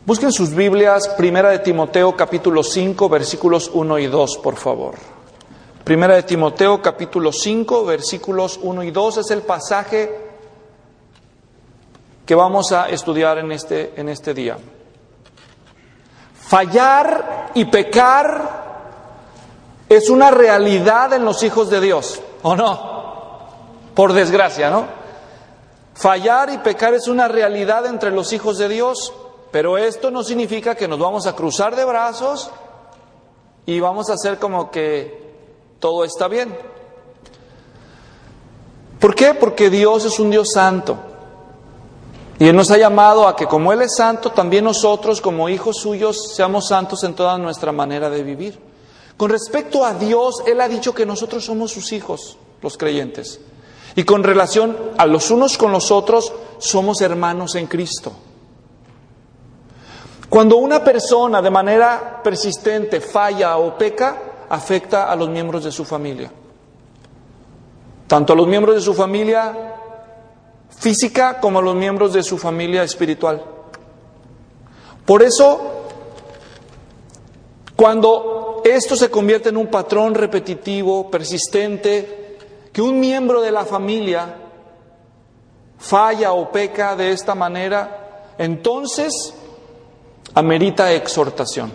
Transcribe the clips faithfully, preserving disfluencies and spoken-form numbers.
Busquen sus Biblias, Primera de Timoteo capítulo cinco, versículos uno y dos, por favor. Primera de Timoteo capítulo cinco, versículos uno y dos es el pasaje que vamos a estudiar en este, en este día. Fallar y pecar es una realidad en los hijos de Dios, ¿o no? Por desgracia, ¿no? Fallar y pecar es una realidad entre los hijos de Dios, pero esto no significa que nos vamos a cruzar de brazos y vamos a hacer como que todo está bien. ¿Por qué? Porque Dios es un Dios santo. Y Él nos ha llamado a que como Él es santo, también nosotros como hijos suyos seamos santos en toda nuestra manera de vivir. Con respecto a Dios, Él ha dicho que nosotros somos sus hijos, los creyentes. Y con relación a los unos con los otros, somos hermanos en Cristo. Cuando una persona de manera persistente falla o peca, afecta a los miembros de su familia. Tanto a los miembros de su familia física como a los miembros de su familia espiritual. Por eso, cuando esto se convierte en un patrón repetitivo, persistente, que un miembro de la familia falla o peca de esta manera, entonces amerita exhortación.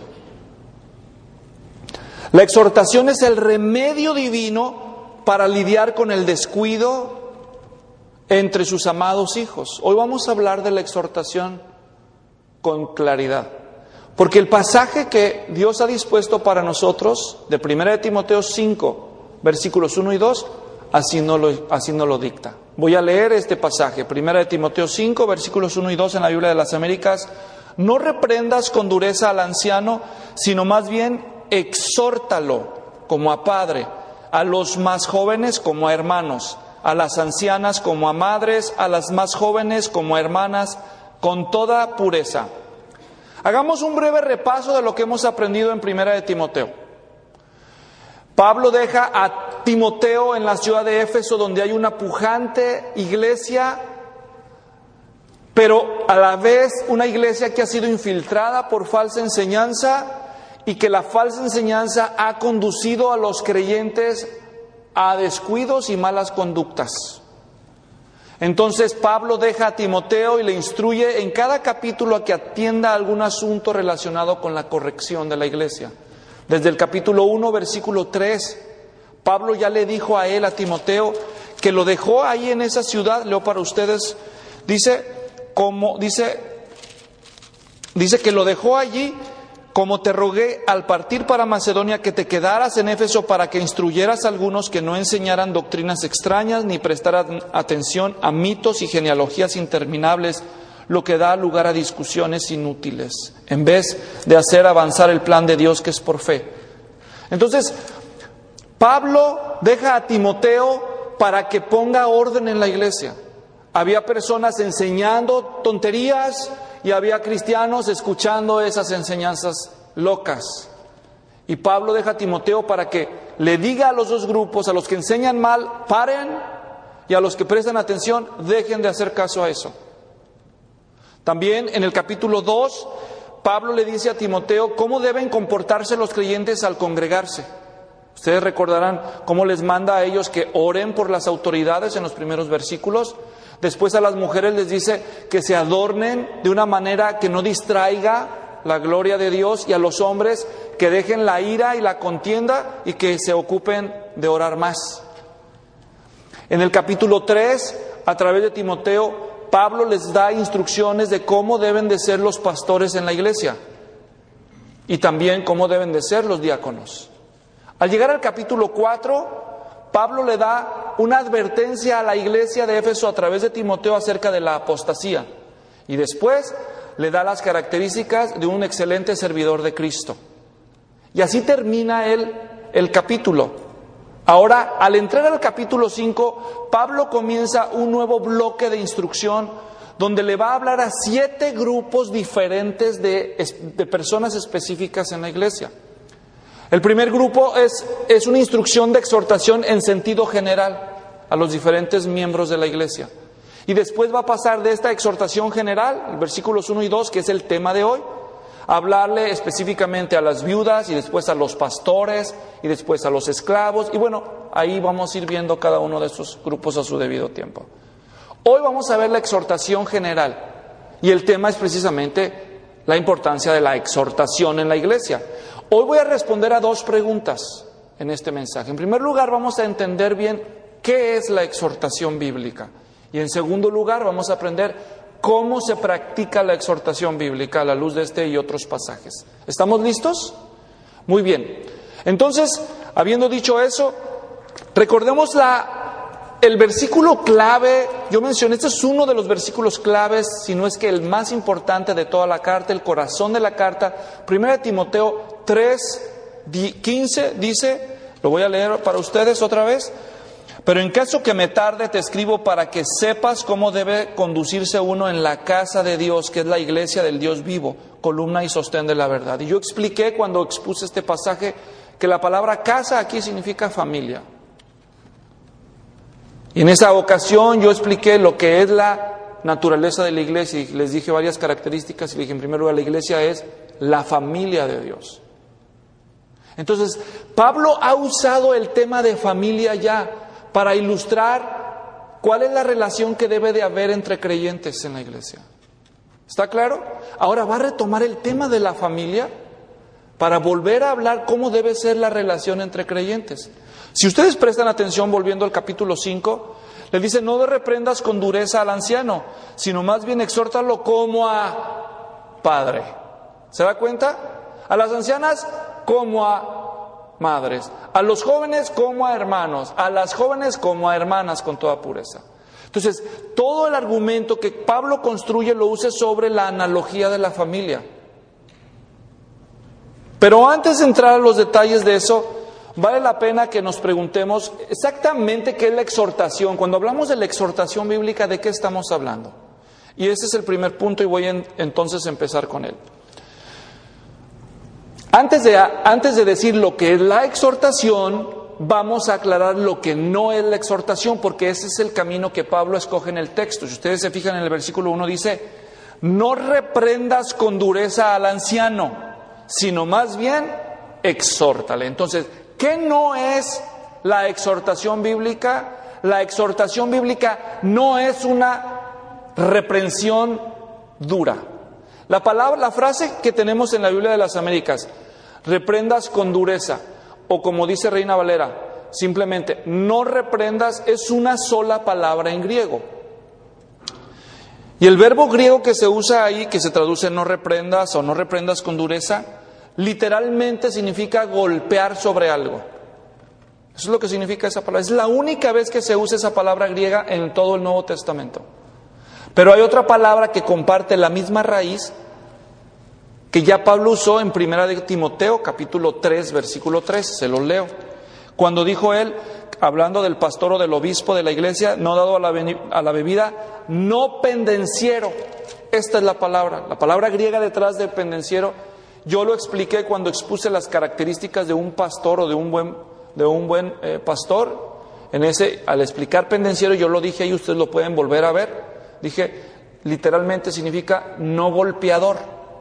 La exhortación es el remedio divino para lidiar con el descuido entre sus amados hijos. Hoy vamos a hablar de la exhortación con claridad, porque el pasaje que Dios ha dispuesto para nosotros, de Primera de Timoteo cinco, versículos uno y dos, así no lo, así no lo dicta. Voy a leer este pasaje, Primera de Timoteo cinco, versículos uno y dos en la Biblia de las Américas. No reprendas con dureza al anciano, sino más bien exhórtalo como a padre, a los más jóvenes como a hermanos, a las ancianas como a madres, a las más jóvenes como a hermanas, con toda pureza. Hagamos un breve repaso de lo que hemos aprendido en Primera de Timoteo. Pablo deja a Timoteo en la ciudad de Éfeso, donde hay una pujante iglesia, pero a la vez una iglesia que ha sido infiltrada por falsa enseñanza y que la falsa enseñanza ha conducido a los creyentes a descuidos y malas conductas. Entonces Pablo deja a Timoteo y le instruye en cada capítulo a que atienda a algún asunto relacionado con la corrección de la iglesia. Desde el capítulo uno, versículo tres, Pablo ya le dijo a él, a Timoteo, que lo dejó ahí en esa ciudad. Leo para ustedes, dice, como, dice, dice que lo dejó allí, como te rogué al partir para Macedonia que te quedaras en Éfeso para que instruyeras a algunos que no enseñaran doctrinas extrañas ni prestaran atención a mitos y genealogías interminables, lo que da lugar a discusiones inútiles, en vez de hacer avanzar el plan de Dios que es por fe. Entonces, Pablo deja a Timoteo para que ponga orden en la iglesia. Había personas enseñando tonterías y había cristianos escuchando esas enseñanzas locas. Y Pablo deja a Timoteo para que le diga a los dos grupos, a los que enseñan mal, paren, y a los que prestan atención, dejen de hacer caso a eso. También en el capítulo dos, Pablo le dice a Timoteo cómo deben comportarse los creyentes al congregarse. Ustedes recordarán cómo les manda a ellos que oren por las autoridades en los primeros versículos. Después a las mujeres les dice que se adornen de una manera que no distraiga la gloria de Dios, y a los hombres que dejen la ira y la contienda y que se ocupen de orar más. En el capítulo tres, a través de Timoteo, Pablo les da instrucciones de cómo deben de ser los pastores en la iglesia y también cómo deben de ser los diáconos. Al llegar al capítulo cuatro, Pablo le da una advertencia a la iglesia de Éfeso a través de Timoteo acerca de la apostasía, y después le da las características de un excelente servidor de Cristo. Y así termina él el capítulo. Ahora, al entrar al capítulo cinco, Pablo comienza un nuevo bloque de instrucción donde le va a hablar a siete grupos diferentes de, de personas específicas en la iglesia. El primer grupo es, es una instrucción de exhortación en sentido general a los diferentes miembros de la iglesia. Y después va a pasar de esta exhortación general, versículos uno y dos, que es el tema de hoy, hablarle específicamente a las viudas y después a los pastores y después a los esclavos. Y bueno, ahí vamos a ir viendo cada uno de estos grupos a su debido tiempo. Hoy vamos a ver la exhortación general y el tema es precisamente la importancia de la exhortación en la iglesia. Hoy voy a responder a dos preguntas en este mensaje. En primer lugar, vamos a entender bien qué es la exhortación bíblica. Y en segundo lugar, vamos a aprender cómo se practica la exhortación bíblica a la luz de este y otros pasajes. ¿Estamos listos? Muy bien. Entonces, habiendo dicho eso, recordemos la, el versículo clave. Yo mencioné, este es uno de los versículos claves, si no es que el más importante de toda la carta, el corazón de la carta. Primera de Timoteo tres, quince dice, lo voy a leer para ustedes otra vez. Pero en caso que me tarde, te escribo para que sepas cómo debe conducirse uno en la casa de Dios, que es la iglesia del Dios vivo, columna y sostén de la verdad. Y yo expliqué cuando expuse este pasaje que la palabra casa aquí significa familia. Y en esa ocasión yo expliqué lo que es la naturaleza de la iglesia y les dije varias características y dije, en primer lugar, la iglesia es la familia de Dios. Entonces, Pablo ha usado el tema de familia ya para ilustrar cuál es la relación que debe de haber entre creyentes en la iglesia. ¿Está claro? Ahora va a retomar el tema de la familia para volver a hablar cómo debe ser la relación entre creyentes. Si ustedes prestan atención, volviendo al capítulo cinco, le dice, no le reprendas con dureza al anciano, sino más bien exhórtalo como a padre. ¿Se da cuenta? A las ancianas como a madres, a los jóvenes como a hermanos, a las jóvenes como a hermanas con toda pureza. Entonces, todo el argumento que Pablo construye lo usa sobre la analogía de la familia. Pero antes de entrar a los detalles de eso, vale la pena que nos preguntemos exactamente qué es la exhortación. Cuando hablamos de la exhortación bíblica, ¿de qué estamos hablando? Y ese es el primer punto y voy a entonces a empezar con él. Antes de, antes de decir lo que es la exhortación, vamos a aclarar lo que no es la exhortación, porque ese es el camino que Pablo escoge en el texto. Si ustedes se fijan en el versículo uno dice, no reprendas con dureza al anciano, sino más bien exhórtale. Entonces, ¿qué no es la exhortación bíblica? La exhortación bíblica no es una reprensión dura. La palabra, la frase que tenemos en la Biblia de las Américas, reprendas con dureza, o como dice Reina Valera, simplemente no reprendas, es una sola palabra en griego. Y el verbo griego que se usa ahí, que se traduce no reprendas o no reprendas con dureza, literalmente significa golpear sobre algo. Eso es lo que significa esa palabra. Es la única vez que se usa esa palabra griega en todo el Nuevo Testamento. Pero hay otra palabra que comparte la misma raíz que ya Pablo usó en Primera de Timoteo, capítulo tres, versículo tres, se los leo. Cuando dijo él, hablando del pastor o del obispo de la iglesia, no dado a la, a la bebida, no pendenciero. Esta es la palabra, la palabra griega detrás de pendenciero. Yo lo expliqué cuando expuse las características de un pastor o de un buen, de un buen eh, pastor. En ese, al explicar pendenciero, yo lo dije ahí, ustedes lo pueden volver a ver. Dije, literalmente significa no golpeador.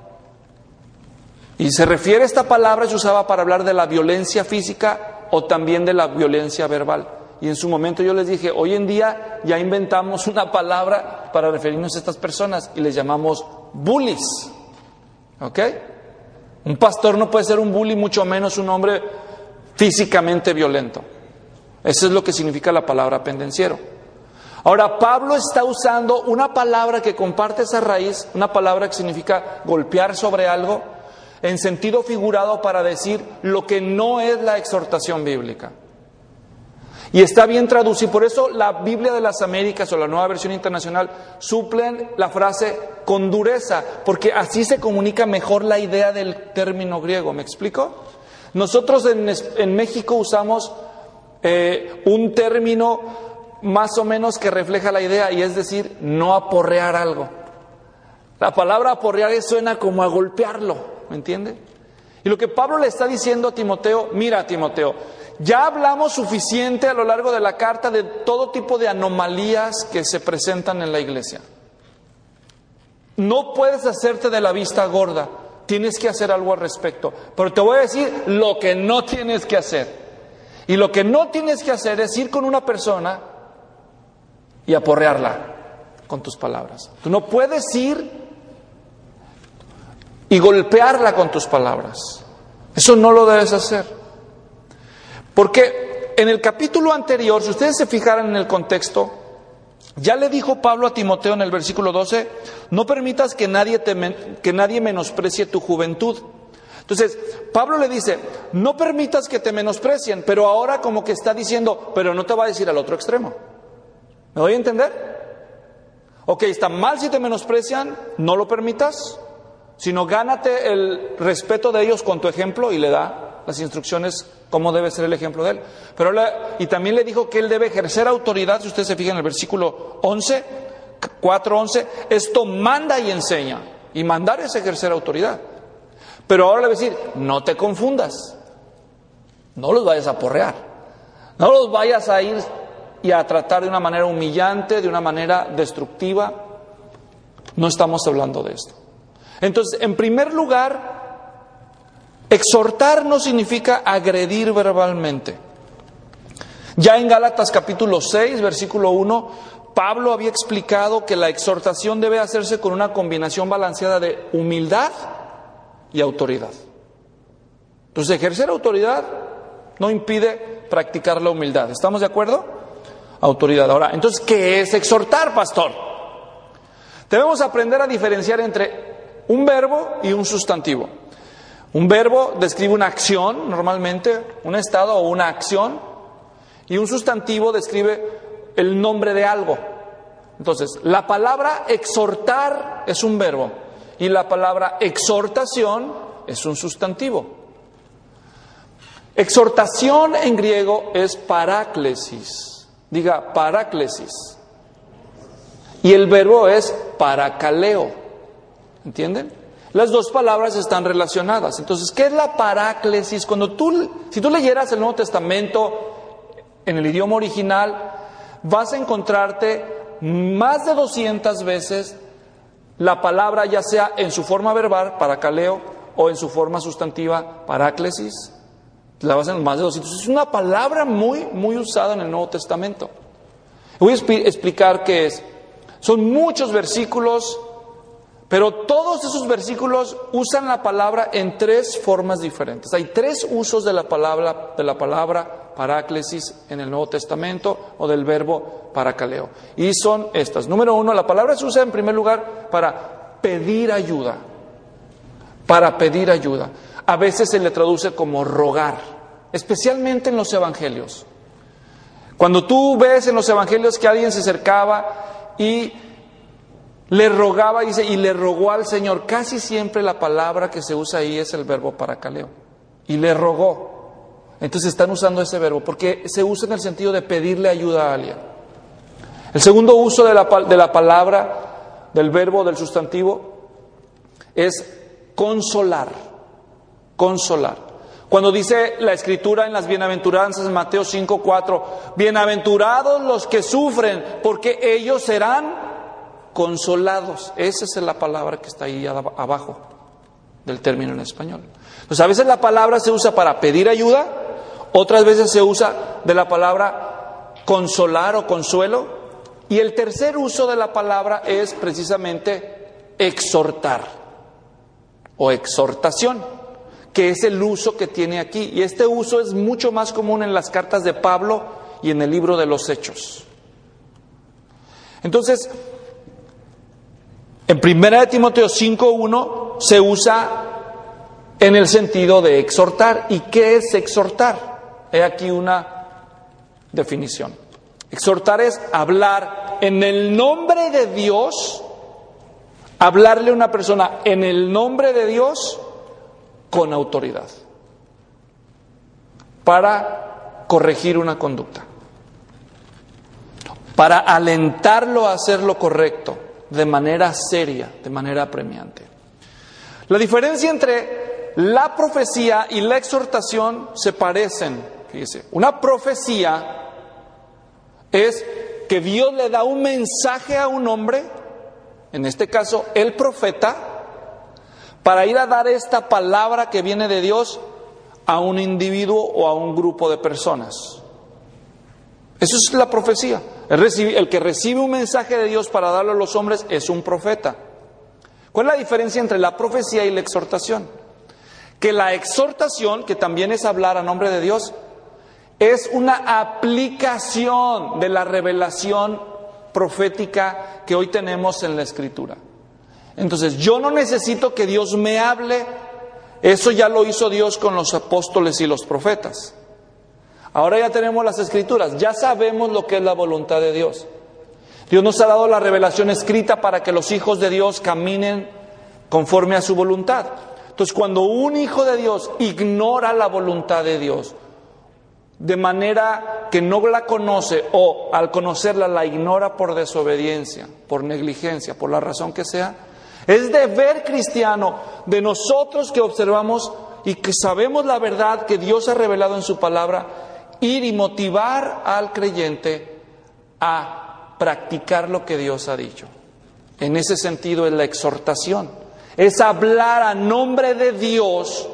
Y se refiere a esta palabra, se usaba para hablar de la violencia física o también de la violencia verbal. Y en su momento yo les dije, hoy en día ya inventamos una palabra para referirnos a estas personas y les llamamos bullies. ¿Ok? Un pastor no puede ser un bully, mucho menos un hombre físicamente violento. Eso es lo que significa la palabra pendenciero. Ahora, Pablo está usando una palabra que comparte esa raíz, una palabra que significa golpear sobre algo, en sentido figurado para decir lo que no es la exhortación bíblica. Y está bien traducido, por eso la Biblia de las Américas o la Nueva Versión Internacional suplen la frase con dureza, porque así se comunica mejor la idea del término griego. ¿Me explico? Nosotros en, en México usamos eh, un término más o menos que refleja la idea, y es decir, no aporrear algo. La palabra aporrear suena como a golpearlo, ¿me entiende? Y lo que Pablo le está diciendo a Timoteo, mira Timoteo, ya hablamos suficiente a lo largo de la carta de todo tipo de anomalías que se presentan en la iglesia. No puedes hacerte de la vista gorda, tienes que hacer algo al respecto. Pero te voy a decir lo que no tienes que hacer. Y lo que no tienes que hacer es ir con una persona y aporrearla con tus palabras. Tú no puedes ir y golpearla con tus palabras. Eso no lo debes hacer. Porque en el capítulo anterior, si ustedes se fijaran en el contexto, ya le dijo Pablo a Timoteo en el versículo doce, no permitas que nadie, te men- que nadie menosprecie tu juventud. Entonces, Pablo le dice, no permitas que te menosprecien, pero ahora como que está diciendo, pero no te va a decir al otro extremo. ¿Me doy a entender? Ok, está mal si te menosprecian, no lo permitas, sino gánate el respeto de ellos con tu ejemplo y le da las instrucciones cómo debe ser el ejemplo de él. Pero le, y también le dijo que él debe ejercer autoridad, si ustedes se fijan en el versículo once, cuatro once, esto manda y enseña, y mandar es ejercer autoridad. Pero ahora le voy a decir, no te confundas, no los vayas a porrear, no los vayas a ir y a tratar de una manera humillante, de una manera destructiva. No estamos hablando de esto. Entonces, en primer lugar, exhortar no significa agredir verbalmente. Ya en Gálatas capítulo seis, versículo uno, Pablo había explicado que la exhortación debe hacerse con una combinación balanceada de humildad y autoridad. Entonces, ejercer autoridad no impide practicar la humildad. ¿Estamos de acuerdo? Autoridad. Ahora, entonces, ¿qué es exhortar, pastor? Debemos aprender a diferenciar entre un verbo y un sustantivo. Un verbo describe una acción, normalmente, un estado o una acción, y un sustantivo describe el nombre de algo. Entonces, la palabra exhortar es un verbo y la palabra exhortación es un sustantivo. Exhortación en griego es paráclesis. Diga paráclesis. Y el verbo es parakaleo. ¿Entienden? Las dos palabras están relacionadas. Entonces, ¿qué es la paráclesis? Cuando tú, si tú leyeras el Nuevo Testamento en el idioma original, vas a encontrarte más de doscientas veces la palabra, ya sea en su forma verbal, parakaleo, o en su forma sustantiva, paráclesis. La vas a más de doscientas. Es una palabra muy, muy usada en el Nuevo Testamento. Voy a explicar qué es. Son muchos versículos, pero todos esos versículos usan la palabra en tres formas diferentes. Hay tres usos de la palabra, de la palabra paráclesis en el Nuevo Testamento o del verbo parakaleo. Y son estas. Número uno, la palabra se usa en primer lugar para pedir ayuda. Para pedir ayuda. A veces se le traduce como rogar, especialmente en los evangelios. Cuando tú ves en los evangelios que alguien se acercaba y le rogaba, dice, y le rogó al Señor, casi siempre la palabra que se usa ahí es el verbo parakaleo. Y le rogó. Entonces están usando ese verbo porque se usa en el sentido de pedirle ayuda a alguien. El segundo uso de la, de la palabra, del verbo, del sustantivo, es consolar. Consolar. Cuando dice la Escritura en las bienaventuranzas, en Mateo cinco, cuatro, bienaventurados los que sufren, porque ellos serán consolados. Esa es la palabra que está ahí abajo del término en español. Entonces, a veces la palabra se usa para pedir ayuda, otras veces se usa de la palabra consolar o consuelo, y el tercer uso de la palabra es precisamente exhortar o exhortación, que es el uso que tiene aquí. Y este uso es mucho más común en las cartas de Pablo y en el libro de los Hechos. Entonces, en primera de Timoteo cinco uno se usa en el sentido de exhortar. ¿Y qué es exhortar? He aquí una definición. Exhortar es hablar en el nombre de Dios, hablarle a una persona en el nombre de Dios con autoridad para corregir una conducta, para alentarlo a hacer lo correcto de manera seria, de manera apremiante. La diferencia entre la profecía y la exhortación se parecen. Fíjese, una profecía es que Dios le da un mensaje a un hombre, en este caso el profeta, para ir a dar esta palabra que viene de Dios a un individuo o a un grupo de personas. Eso es la profecía. El, recibe, el que recibe un mensaje de Dios para darlo a los hombres es un profeta. ¿Cuál es la diferencia entre la profecía y la exhortación? Que la exhortación, que también es hablar a nombre de Dios, es una aplicación de la revelación profética que hoy tenemos en la Escritura. Entonces, yo no necesito que Dios me hable. Eso ya lo hizo Dios con los apóstoles y los profetas. Ahora ya tenemos las Escrituras, ya sabemos lo que es la voluntad de Dios. Dios nos ha dado la revelación escrita para que los hijos de Dios caminen conforme a su voluntad. Entonces, cuando un hijo de Dios ignora la voluntad de Dios de manera que no la conoce, o al conocerla la ignora por desobediencia, por negligencia, por la razón que sea, es deber cristiano de nosotros que observamos y que sabemos la verdad que Dios ha revelado en su palabra, ir y motivar al creyente a practicar lo que Dios ha dicho. En ese sentido es la exhortación, es hablar a nombre de Dios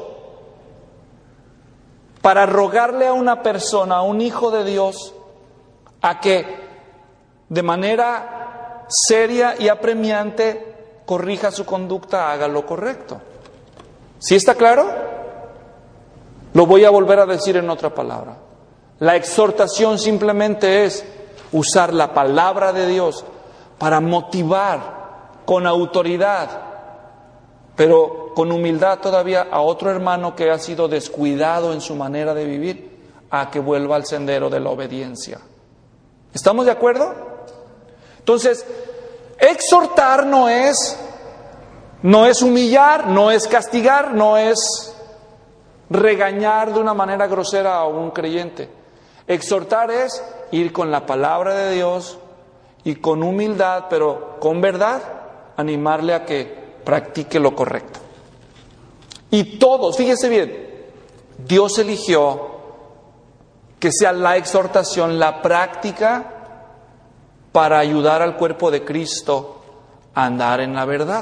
para rogarle a una persona, a un hijo de Dios, a que de manera seria y apremiante corrija su conducta, haga lo correcto. ¿Sí está claro? Lo voy a volver a decir en otra palabra. La exhortación simplemente es usar la palabra de Dios para motivar con autoridad, pero con humildad todavía, a otro hermano que ha sido descuidado en su manera de vivir, a que vuelva al sendero de la obediencia. ¿Estamos de acuerdo? Entonces, exhortar no es, no es humillar, no es castigar, no es regañar de una manera grosera a un creyente. Exhortar es ir con la palabra de Dios y con humildad, pero con verdad, animarle a que practique lo correcto. Y todos, fíjese bien, Dios eligió que sea la exhortación, la práctica para ayudar al cuerpo de Cristo a andar en la verdad.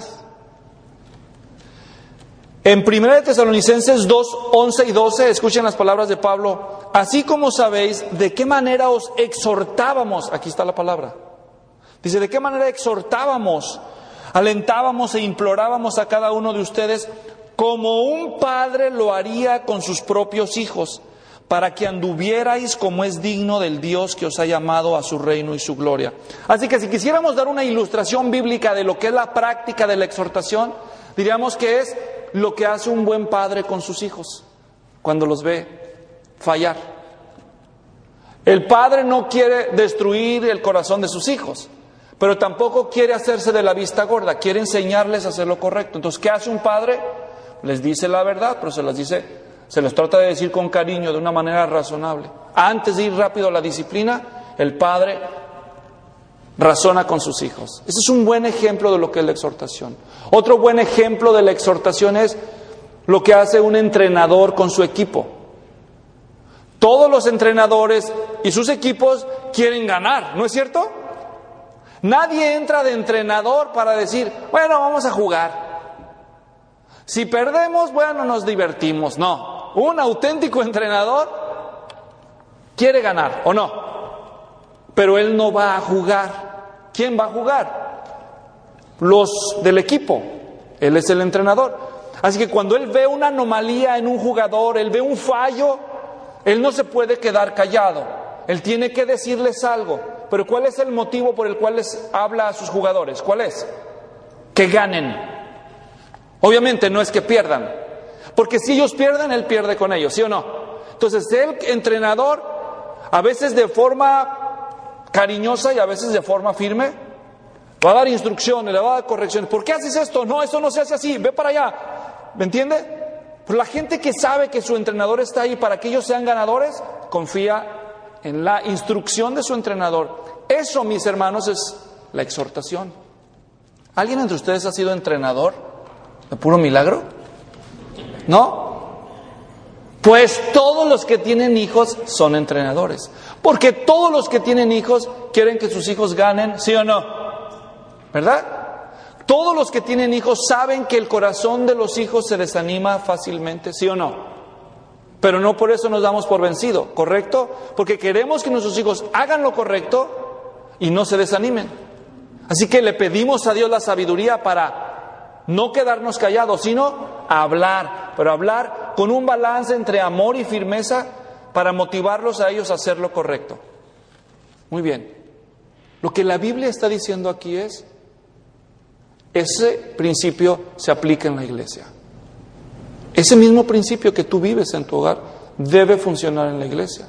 En primera de Tesalonicenses dos, once y doce, escuchen las palabras de Pablo. Así como sabéis de qué manera os exhortábamos, aquí está la palabra. Dice, de qué manera exhortábamos, alentábamos e implorábamos a cada uno de ustedes como un padre lo haría con sus propios hijos, para que anduvierais como es digno del Dios que os ha llamado a su reino y su gloria. Así que si quisiéramos dar una ilustración bíblica de lo que es la práctica de la exhortación, diríamos que es lo que hace un buen padre con sus hijos cuando los ve fallar. El padre no quiere destruir el corazón de sus hijos, pero tampoco quiere hacerse de la vista gorda, quiere enseñarles a hacer lo correcto. Entonces, ¿qué hace un padre? Les dice la verdad, pero se las dice, se los trata de decir con cariño, de una manera razonable. Antes de ir rápido a la disciplina, el padre razona con sus hijos. Ese es un buen ejemplo de lo que es la exhortación. Otro buen ejemplo de la exhortación es lo que hace un entrenador con su equipo. Todos los entrenadores y sus equipos quieren ganar, ¿no es cierto? Nadie entra de entrenador para decir, bueno, vamos a jugar. Si perdemos, bueno, nos divertimos. No, un auténtico entrenador quiere ganar, ¿o no? Pero él no va a jugar. ¿Quién va a jugar? Los del equipo. Él es el entrenador. Así que cuando él ve una anomalía en un jugador, él ve un fallo, él no se puede quedar callado. Él tiene que decirles algo. Pero ¿cuál es el motivo por el cual les habla a sus jugadores? ¿Cuál es? Que ganen. Obviamente no es que pierdan, porque si ellos pierden, él pierde con ellos, ¿sí o no? Entonces el entrenador, a veces de forma cariñosa y a veces de forma firme, va a dar instrucciones, le va a dar correcciones. ¿Por qué haces esto? No, eso no se hace así, ve para allá. ¿Me entiende? Pues la gente que sabe que su entrenador está ahí para que ellos sean ganadores, confía en la instrucción de su entrenador. Eso, mis hermanos, es la exhortación. ¿Alguien entre ustedes ha sido entrenador de puro milagro? ¿No? Pues todos los que tienen hijos son entrenadores. Porque todos los que tienen hijos quieren que sus hijos ganen, ¿sí o no? ¿Verdad? Todos los que tienen hijos saben que el corazón de los hijos se desanima fácilmente, ¿sí o no? Pero no por eso nos damos por vencido, ¿correcto? Porque queremos que nuestros hijos hagan lo correcto y no se desanimen. Así que le pedimos a Dios la sabiduría para no quedarnos callados, sino hablar, pero hablar con un balance entre amor y firmeza para motivarlos a ellos a hacer lo correcto. Muy bien. Lo que la Biblia está diciendo aquí es, ese principio se aplica en la iglesia. Ese mismo principio que tú vives en tu hogar debe funcionar en la iglesia.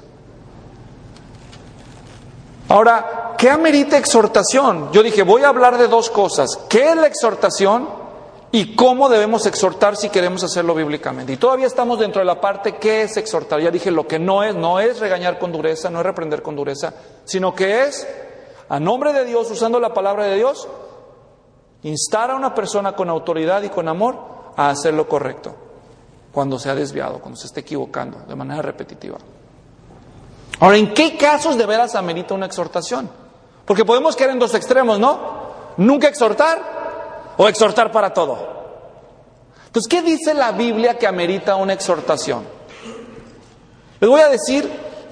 Ahora, ¿qué amerita exhortación? Yo dije, voy a hablar de dos cosas. ¿Qué es la exhortación? Y cómo debemos exhortar si queremos hacerlo bíblicamente. Y todavía estamos dentro de la parte ¿qué es exhortar? Ya dije, lo que no es, no es regañar con dureza, no es reprender con dureza, sino que es, a nombre de Dios, usando la palabra de Dios, instar a una persona con autoridad y con amor a hacer lo correcto, cuando se ha desviado, cuando se esté equivocando, de manera repetitiva. Ahora, ¿en qué casos de veras amerita una exhortación? Porque podemos caer en dos extremos, ¿no? Nunca exhortar o exhortar para todo. Entonces, ¿qué dice la Biblia que amerita una exhortación? Les voy a decir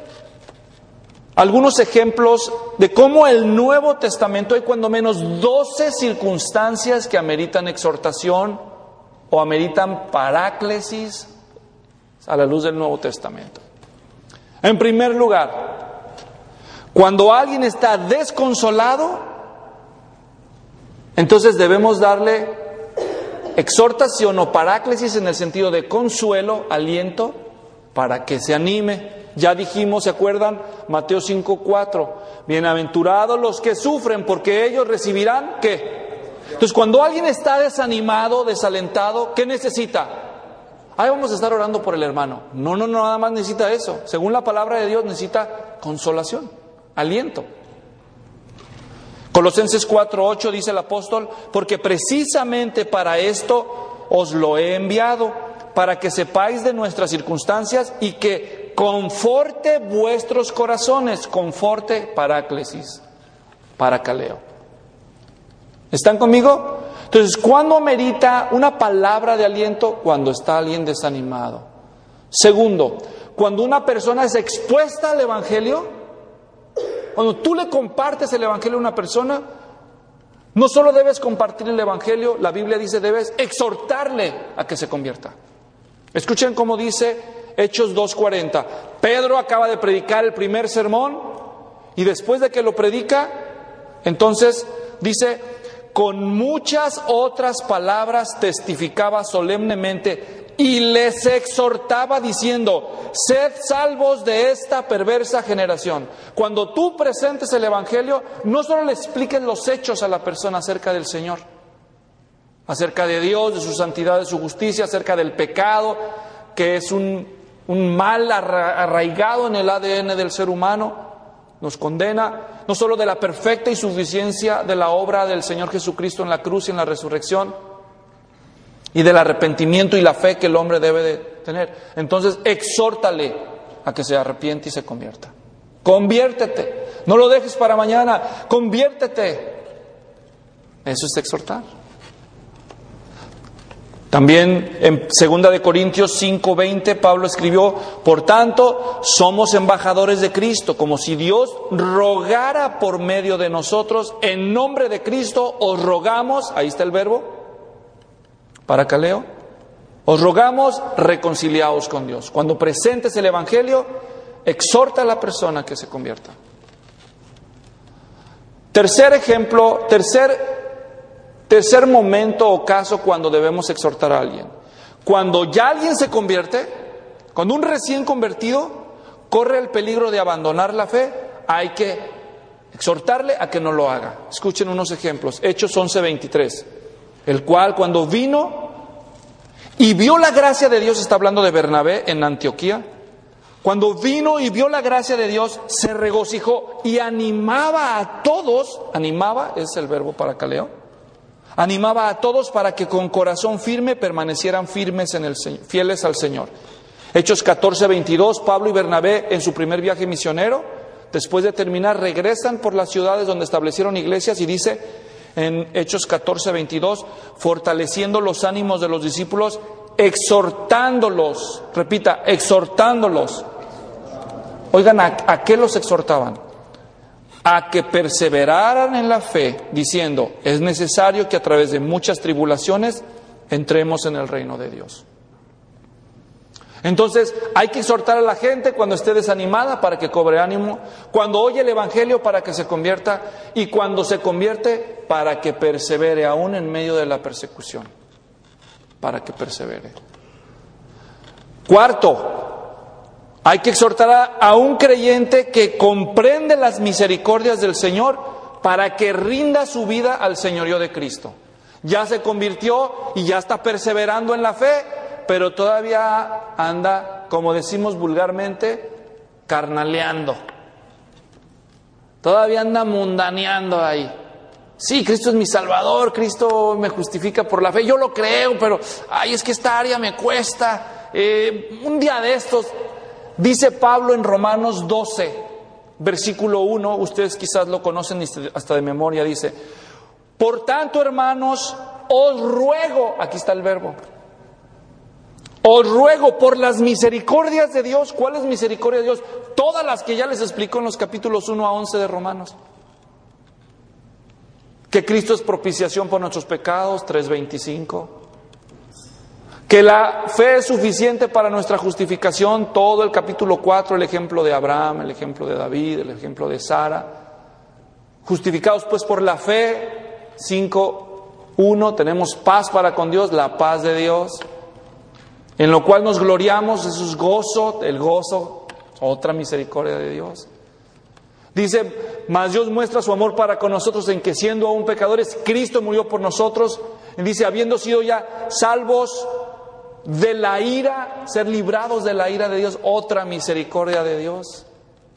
algunos ejemplos de cómo el Nuevo Testamento hay cuando menos doce circunstancias que ameritan exhortación o ameritan paráclesis a la luz del Nuevo Testamento. En primer lugar, cuando alguien está desconsolado, entonces debemos darle exhortación o paráclesis en el sentido de consuelo, aliento, para que se anime. Ya dijimos, ¿se acuerdan? Mateo cinco cuatro. Bienaventurados los que sufren, porque ellos recibirán, ¿qué? Entonces, cuando alguien está desanimado, desalentado, ¿qué necesita? Ahí vamos a estar orando por el hermano. No, no, no, nada más necesita eso. Según la palabra de Dios, necesita consolación, aliento. Colosenses cuatro ocho dice el apóstol, porque precisamente para esto os lo he enviado, para que sepáis de nuestras circunstancias y que conforte vuestros corazones, conforte, paráclesis, paracaleo. ¿Están conmigo? Entonces, ¿cuándo amerita una palabra de aliento? Cuando está alguien desanimado. Segundo, cuando una persona es expuesta al Evangelio, cuando tú le compartes el Evangelio a una persona, no solo debes compartir el Evangelio, la Biblia dice debes exhortarle a que se convierta. Escuchen cómo dice Hechos dos cuarenta. Pedro acaba de predicar el primer sermón y después de que lo predica, entonces dice, con muchas otras palabras testificaba solemnemente y les exhortaba diciendo, sed salvos de esta perversa generación. Cuando tú presentes el Evangelio, no solo le expliques los hechos a la persona acerca del Señor, acerca de Dios, de su santidad, de su justicia, acerca del pecado, que es un, un mal arraigado en el A D N del ser humano, nos condena, no solo de la perfecta y suficiencia de la obra del Señor Jesucristo en la cruz y en la resurrección, y del arrepentimiento y la fe que el hombre debe de tener. Entonces, exhórtale a que se arrepiente y se convierta. Conviértete, no lo dejes para mañana, conviértete. Eso es exhortar. También en segunda de Corintios cinco veinte Pablo escribió, por tanto, somos embajadores de Cristo, como si Dios rogara por medio de nosotros, en nombre de Cristo os rogamos, ahí está el verbo, paracaleo, os rogamos reconciliaos con Dios. Cuando presentes el Evangelio, exhorta a la persona que se convierta. Tercer ejemplo, tercer Tercer momento o caso cuando debemos exhortar a alguien. Cuando ya alguien se convierte, cuando un recién convertido corre el peligro de abandonar la fe, hay que exhortarle a que no lo haga. Escuchen unos ejemplos. Hechos once veintitrés. El cual cuando vino y vio la gracia de Dios, está hablando de Bernabé en Antioquía, cuando vino y vio la gracia de Dios, se regocijó y animaba a todos, animaba es el verbo paracaleo, animaba a todos para que con corazón firme permanecieran firmes en el, fieles al Señor. Hechos catorce veintidós, Pablo y Bernabé en su primer viaje misionero, después de terminar, regresan por las ciudades donde establecieron iglesias y dice, en Hechos catorce, veintidós, fortaleciendo los ánimos de los discípulos, exhortándolos, repita, exhortándolos. Oigan, ¿a, a qué los exhortaban? A que perseveraran en la fe, diciendo, es necesario que a través de muchas tribulaciones entremos en el reino de Dios. Entonces, hay que exhortar a la gente cuando esté desanimada para que cobre ánimo, cuando oye el Evangelio para que se convierta, y cuando se convierte para que persevere aún en medio de la persecución, para que persevere. Cuarto, hay que exhortar a, a un creyente que comprende las misericordias del Señor para que rinda su vida al señorío de Cristo. Ya se convirtió y ya está perseverando en la fe, pero todavía anda, como decimos vulgarmente, carnaleando. Todavía anda mundaneando ahí. Sí, Cristo es mi Salvador, Cristo me justifica por la fe. Yo lo creo, pero ay, es que esta área me cuesta. Eh, un día de estos, dice Pablo en Romanos doce, versículo uno, ustedes quizás lo conocen hasta de memoria, dice: por tanto, hermanos, os ruego, aquí está el verbo, os ruego por las misericordias de Dios. ¿Cuáles misericordias de Dios? Todas las que ya les explicó en los capítulos uno a once de Romanos. Que Cristo es propiciación por nuestros pecados, tres veinticinco. Que la fe es suficiente para nuestra justificación, todo el capítulo cuatro, el ejemplo de Abraham, el ejemplo de David, el ejemplo de Sara. Justificados pues por la fe, cinco uno, tenemos paz para con Dios, la paz de Dios, en lo cual nos gloriamos, eso es gozo, el gozo, otra misericordia de Dios. Dice, mas Dios muestra su amor para con nosotros en que siendo aún pecadores, Cristo murió por nosotros. Y dice, habiendo sido ya salvos de la ira, ser librados de la ira de Dios, otra misericordia de Dios.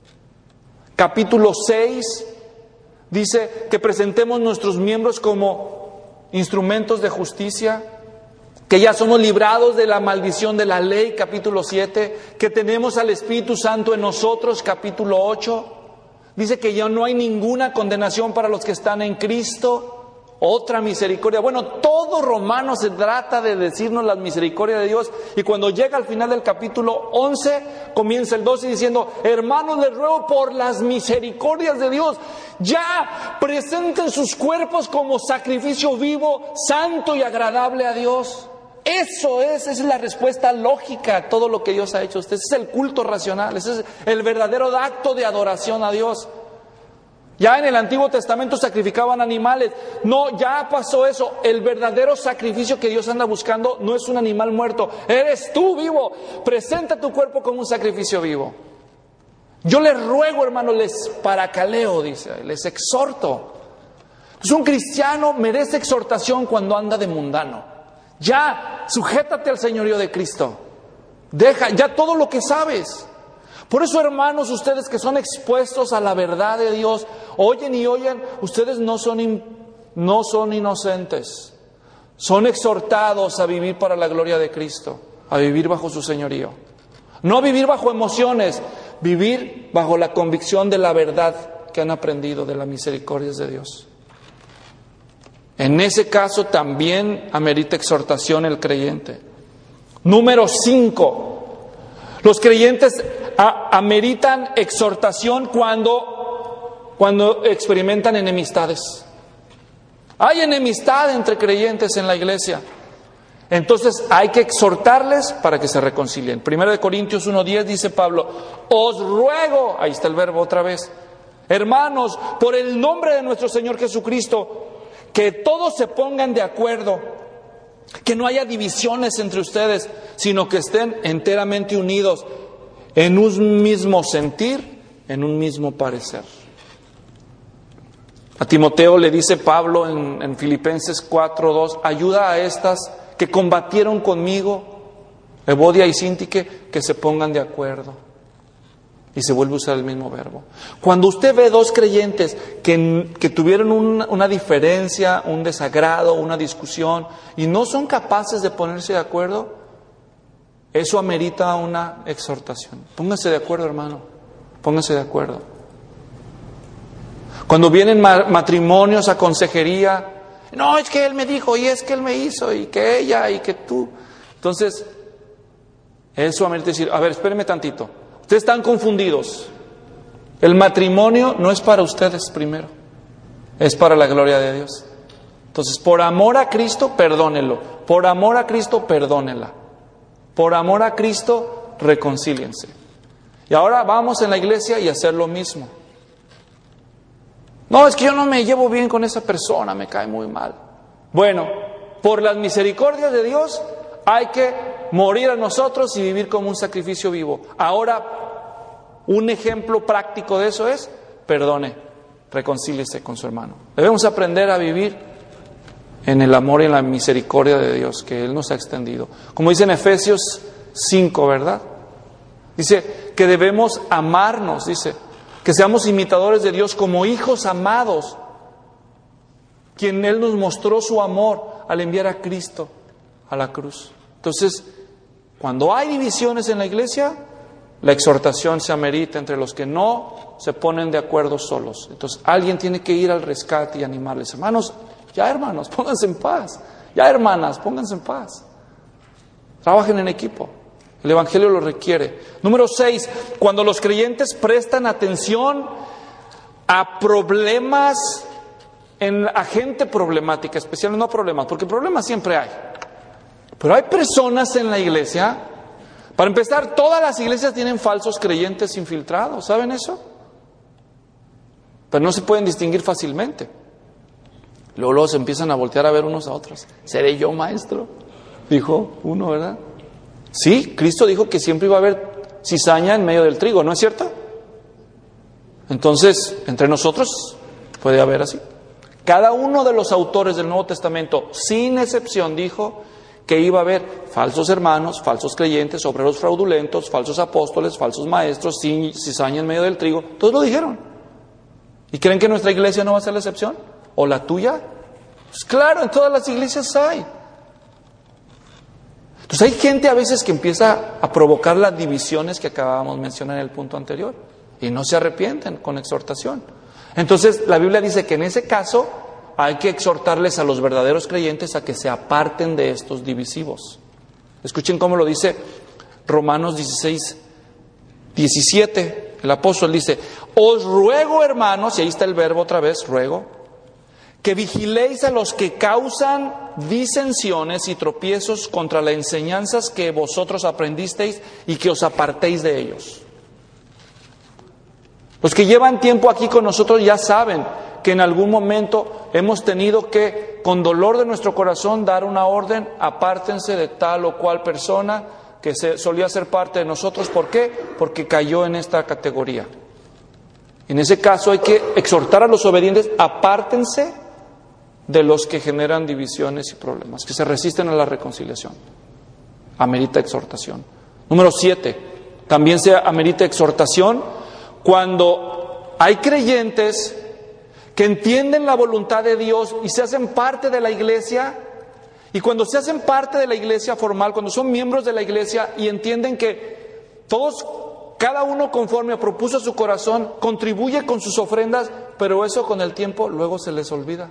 Capítulo seis, dice que presentemos nuestros miembros como instrumentos de justicia, que ya somos librados de la maldición de la ley, capítulo siete, que tenemos al Espíritu Santo en nosotros, capítulo ocho. Dice que ya no hay ninguna condenación para los que están en Cristo, otra misericordia. Bueno, todo Romano se trata de decirnos la misericordia de Dios. Y cuando llega al final del capítulo once, comienza el doce diciendo, hermanos, les ruego por las misericordias de Dios, ya presenten sus cuerpos como sacrificio vivo, santo y agradable a Dios. Eso es, esa es la respuesta lógica a todo lo que Dios ha hecho. Ese es el culto racional, ese es el verdadero acto de adoración a Dios. Ya en el Antiguo Testamento sacrificaban animales. No, ya pasó eso. El verdadero sacrificio que Dios anda buscando no es un animal muerto. Eres tú vivo. Presenta tu cuerpo como un sacrificio vivo. Yo les ruego, hermano, les paracaleo, dice, les exhorto. Pues un cristiano merece exhortación cuando anda de mundano. Ya, sujétate al señorío de Cristo. Deja ya todo lo que sabes. Por eso, hermanos, ustedes que son expuestos a la verdad de Dios, oyen y oyen, ustedes no son, in, no son inocentes. Son exhortados a vivir para la gloria de Cristo, a vivir bajo su señorío. No vivir bajo emociones, vivir bajo la convicción de la verdad que han aprendido de las misericordias de Dios. En ese caso también amerita exhortación el creyente. Número cinco. Los creyentes a, ameritan exhortación cuando, cuando experimentan enemistades. Hay enemistad entre creyentes en la iglesia. Entonces hay que exhortarles para que se reconcilien. Primero de Corintios uno diez dice Pablo, os ruego, ahí está el verbo otra vez, hermanos, por el nombre de nuestro Señor Jesucristo, que todos se pongan de acuerdo, que no haya divisiones entre ustedes, sino que estén enteramente unidos en un mismo sentir, en un mismo parecer. A Timoteo le dice Pablo en, en Filipenses cuatro dos, ayuda a estas que combatieron conmigo, Evodia y Síntique, que se pongan de acuerdo. Y se vuelve a usar el mismo verbo. Cuando usted ve dos creyentes que, que tuvieron una, una diferencia, un desagrado, una discusión, y no son capaces de ponerse de acuerdo, eso amerita una exhortación. Pónganse de acuerdo, hermano. Pónganse de acuerdo. Cuando vienen matrimonios a consejería, no, es que él me dijo, y es que él me hizo, y que ella, y que tú. Entonces, eso amerita decir, a ver, espérenme tantito. Ustedes están confundidos. El matrimonio no es para ustedes primero, es para la gloria de Dios. Entonces, por amor a Cristo, perdónenlo. Por amor a Cristo, perdónenla. Por amor a Cristo, reconcíliense. Y ahora vamos en la iglesia y hacer lo mismo. No, es que yo no me llevo bien con esa persona, me cae muy mal. Bueno, por las misericordias de Dios, hay que morir a nosotros y vivir como un sacrificio vivo. Ahora, un ejemplo práctico de eso es, perdone, reconcíliese con su hermano. Debemos aprender a vivir en el amor y en la misericordia de Dios que Él nos ha extendido. Como dice en Efesios cinco, ¿verdad? Dice que debemos amarnos, dice, que seamos imitadores de Dios como hijos amados, quien Él nos mostró su amor al enviar a Cristo a la cruz. Entonces, cuando hay divisiones en la iglesia, la exhortación se amerita entre los que no se ponen de acuerdo solos. Entonces, alguien tiene que ir al rescate y animarles. Hermanos, ya hermanos, pónganse en paz. Ya hermanas, pónganse en paz. Trabajen en equipo. El Evangelio lo requiere. Número seis, cuando los creyentes prestan atención a problemas, en, a gente problemática, especialmente no problemas, porque problemas siempre hay. Pero hay personas en la iglesia, para empezar, todas las iglesias tienen falsos creyentes infiltrados, ¿saben eso? Pero no se pueden distinguir fácilmente. Luego, luego se empiezan a voltear a ver unos a otros. ¿Seré yo maestro? Dijo uno, ¿verdad? Sí, Cristo dijo que siempre iba a haber cizaña en medio del trigo, ¿no es cierto? Entonces, entre nosotros puede haber así. Cada uno de los autores del Nuevo Testamento, sin excepción, dijo que iba a haber falsos hermanos, falsos creyentes, obreros fraudulentos, falsos apóstoles, falsos maestros, cizaña en medio del trigo. Todos lo dijeron. ¿Y creen que nuestra iglesia no va a ser la excepción? ¿O la tuya? Pues claro, en todas las iglesias hay. Entonces hay gente a veces que empieza a provocar las divisiones que acabábamos de mencionar en el punto anterior y no se arrepienten con exhortación. Entonces la Biblia dice que en ese caso hay que exhortarles a los verdaderos creyentes a que se aparten de estos divisivos. Escuchen cómo lo dice Romanos dieciséis, diecisiete. El apóstol dice, os ruego, hermanos, y ahí está el verbo otra vez, ruego, que vigiléis a los que causan disensiones y tropiezos contra las enseñanzas que vosotros aprendisteis y que os apartéis de ellos. Los que llevan tiempo aquí con nosotros ya saben que en algún momento hemos tenido que, con dolor de nuestro corazón, dar una orden, apártense de tal o cual persona que se, solía ser parte de nosotros. ¿Por qué? Porque cayó en esta categoría. En ese caso hay que exhortar a los obedientes, apártense de los que generan divisiones y problemas, que se resisten a la reconciliación. Amerita exhortación. Número siete, también se amerita exhortación cuando hay creyentes que entienden la voluntad de Dios y se hacen parte de la iglesia, y cuando se hacen parte de la iglesia formal, cuando son miembros de la iglesia y entienden que todos, cada uno conforme propuso su corazón, contribuye con sus ofrendas, pero eso con el tiempo luego se les olvida.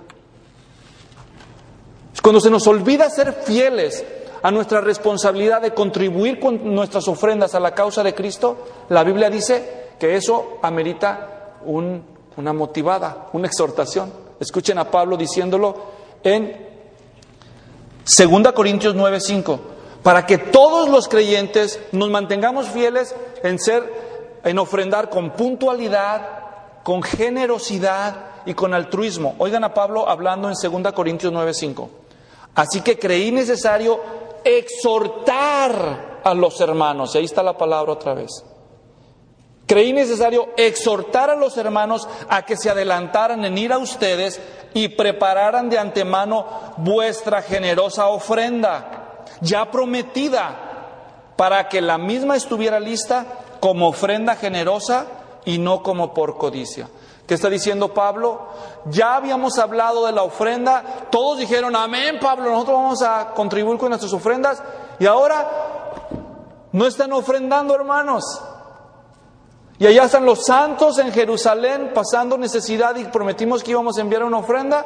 Cuando se nos olvida ser fieles a nuestra responsabilidad de contribuir con nuestras ofrendas a la causa de Cristo, la Biblia dice que eso amerita un, una motivada, una exhortación. Escuchen a Pablo diciéndolo en Segunda Corintios nueve cinco, para que todos los creyentes nos mantengamos fieles en ser, en ofrendar con puntualidad, con generosidad y con altruismo. Oigan a Pablo hablando en Segunda Corintios nueve cinco. Así que creí necesario exhortar a los hermanos. Y ahí está la palabra otra vez. Creí necesario exhortar a los hermanos a que se adelantaran en ir a ustedes y prepararan de antemano vuestra generosa ofrenda, ya prometida, para que la misma estuviera lista como ofrenda generosa y no como por codicia. ¿Qué está diciendo Pablo? Ya habíamos hablado de la ofrenda, todos dijeron, amén Pablo, nosotros vamos a contribuir con nuestras ofrendas, y ahora no están ofrendando, hermanos. Y allá están los santos en Jerusalén pasando necesidad y prometimos que íbamos a enviar una ofrenda.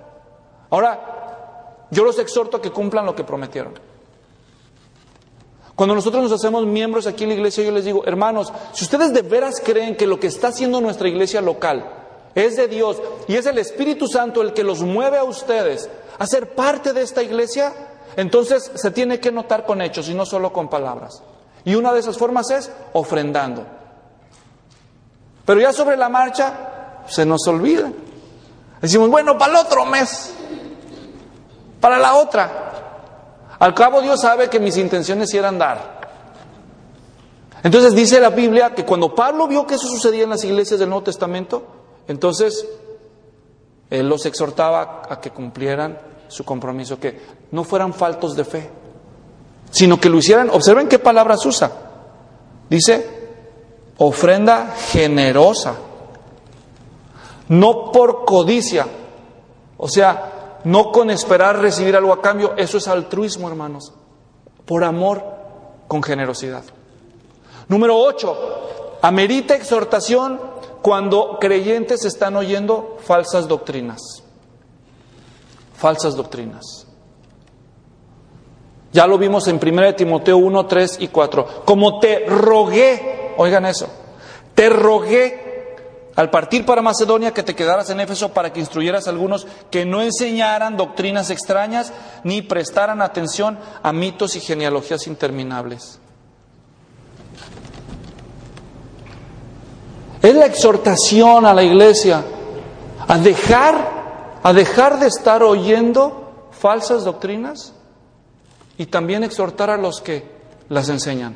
Ahora, yo los exhorto a que cumplan lo que prometieron. Cuando nosotros nos hacemos miembros aquí en la iglesia, yo les digo, hermanos, si ustedes de veras creen que lo que está haciendo nuestra iglesia local es de Dios y es el Espíritu Santo el que los mueve a ustedes a ser parte de esta iglesia, entonces se tiene que notar con hechos y no solo con palabras. Y una de esas formas es ofrendando. Pero ya sobre la marcha se nos olvida. Decimos, bueno, para el otro mes, para la otra. Al cabo Dios sabe que mis intenciones eran dar. Entonces dice la Biblia que cuando Pablo vio que eso sucedía en las iglesias del Nuevo Testamento, entonces él los exhortaba a que cumplieran su compromiso, que no fueran faltos de fe, sino que lo hicieran. Observen qué palabras usa. Dice, ofrenda generosa, no por codicia, o sea, no con esperar recibir algo a cambio. Eso es altruismo, hermanos, por amor, con generosidad. Número ocho, amerita exhortación cuando creyentes están oyendo falsas doctrinas. Falsas doctrinas. Ya lo vimos en primera de Timoteo uno, tres y cuatro. Como te rogué, oigan eso, te rogué al partir para Macedonia que te quedaras en Éfeso para que instruyeras a algunos que no enseñaran doctrinas extrañas ni prestaran atención a mitos y genealogías interminables. Es la exhortación a la iglesia a dejar, a dejar de estar oyendo falsas doctrinas y también exhortar a los que las enseñan.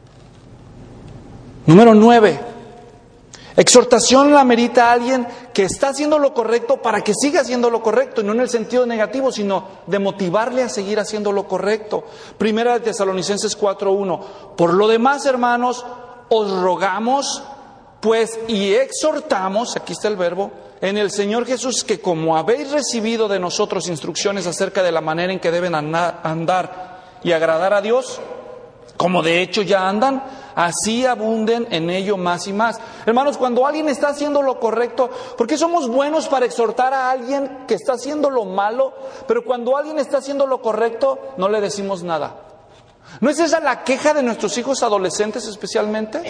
Número nueve. Exhortación la merita a alguien que está haciendo lo correcto para que siga haciendo lo correcto, y no en el sentido negativo, sino de motivarle a seguir haciendo lo correcto. Primera de Tesalonicenses cuatro uno. Por lo demás, hermanos, os rogamos, pues, y exhortamos, aquí está el verbo, en el Señor Jesús, que como habéis recibido de nosotros instrucciones acerca de la manera en que deben andar y agradar a Dios, como de hecho ya andan, así abunden en ello más y más. Hermanos, cuando alguien está haciendo lo correcto, porque somos buenos para exhortar a alguien que está haciendo lo malo, pero cuando alguien está haciendo lo correcto, no le decimos nada. ¿No es esa la queja de nuestros hijos adolescentes especialmente?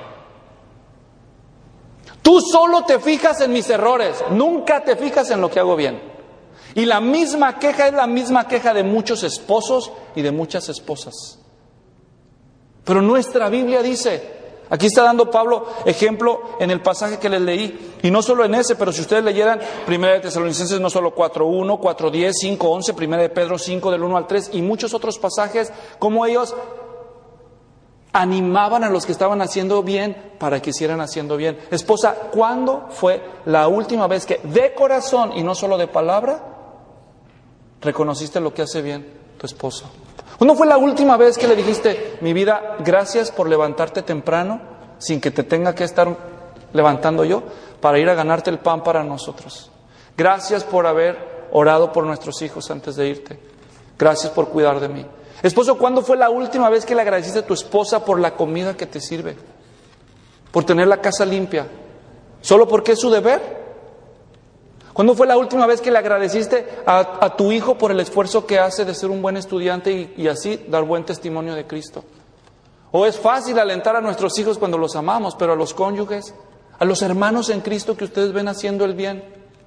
Tú solo te fijas en mis errores, nunca te fijas en lo que hago bien. Y la misma queja es la misma queja de muchos esposos y de muchas esposas. Pero nuestra Biblia dice, aquí está dando Pablo ejemplo en el pasaje que les leí, y no solo en ese, pero si ustedes leyeran primera de Tesalonicenses no solo cuatro uno, cuatro diez, cinco once, primera de Pedro cinco del uno al tres y muchos otros pasajes, como ellos animaban a los que estaban haciendo bien para que hicieran haciendo bien. Esposa, ¿cuándo fue la última vez que de corazón y no solo de palabra reconociste lo que hace bien tu esposo? ¿Cuándo fue la última vez que le dijiste, mi vida, gracias por levantarte temprano sin que te tenga que estar levantando yo para ir a ganarte el pan para nosotros? Gracias por haber orado por nuestros hijos antes de irte. Gracias por cuidar de mí. Esposo, ¿cuándo fue la última vez que le agradeciste a tu esposa por la comida que te sirve? Por tener la casa limpia. ¿Solo porque es su deber? ¿Cuándo fue la última vez que le agradeciste a, a tu hijo por el esfuerzo que hace de ser un buen estudiante y, y así dar buen testimonio de Cristo? O es fácil alentar a nuestros hijos cuando los amamos, pero a los cónyuges, a los hermanos en Cristo que ustedes ven haciendo el bien.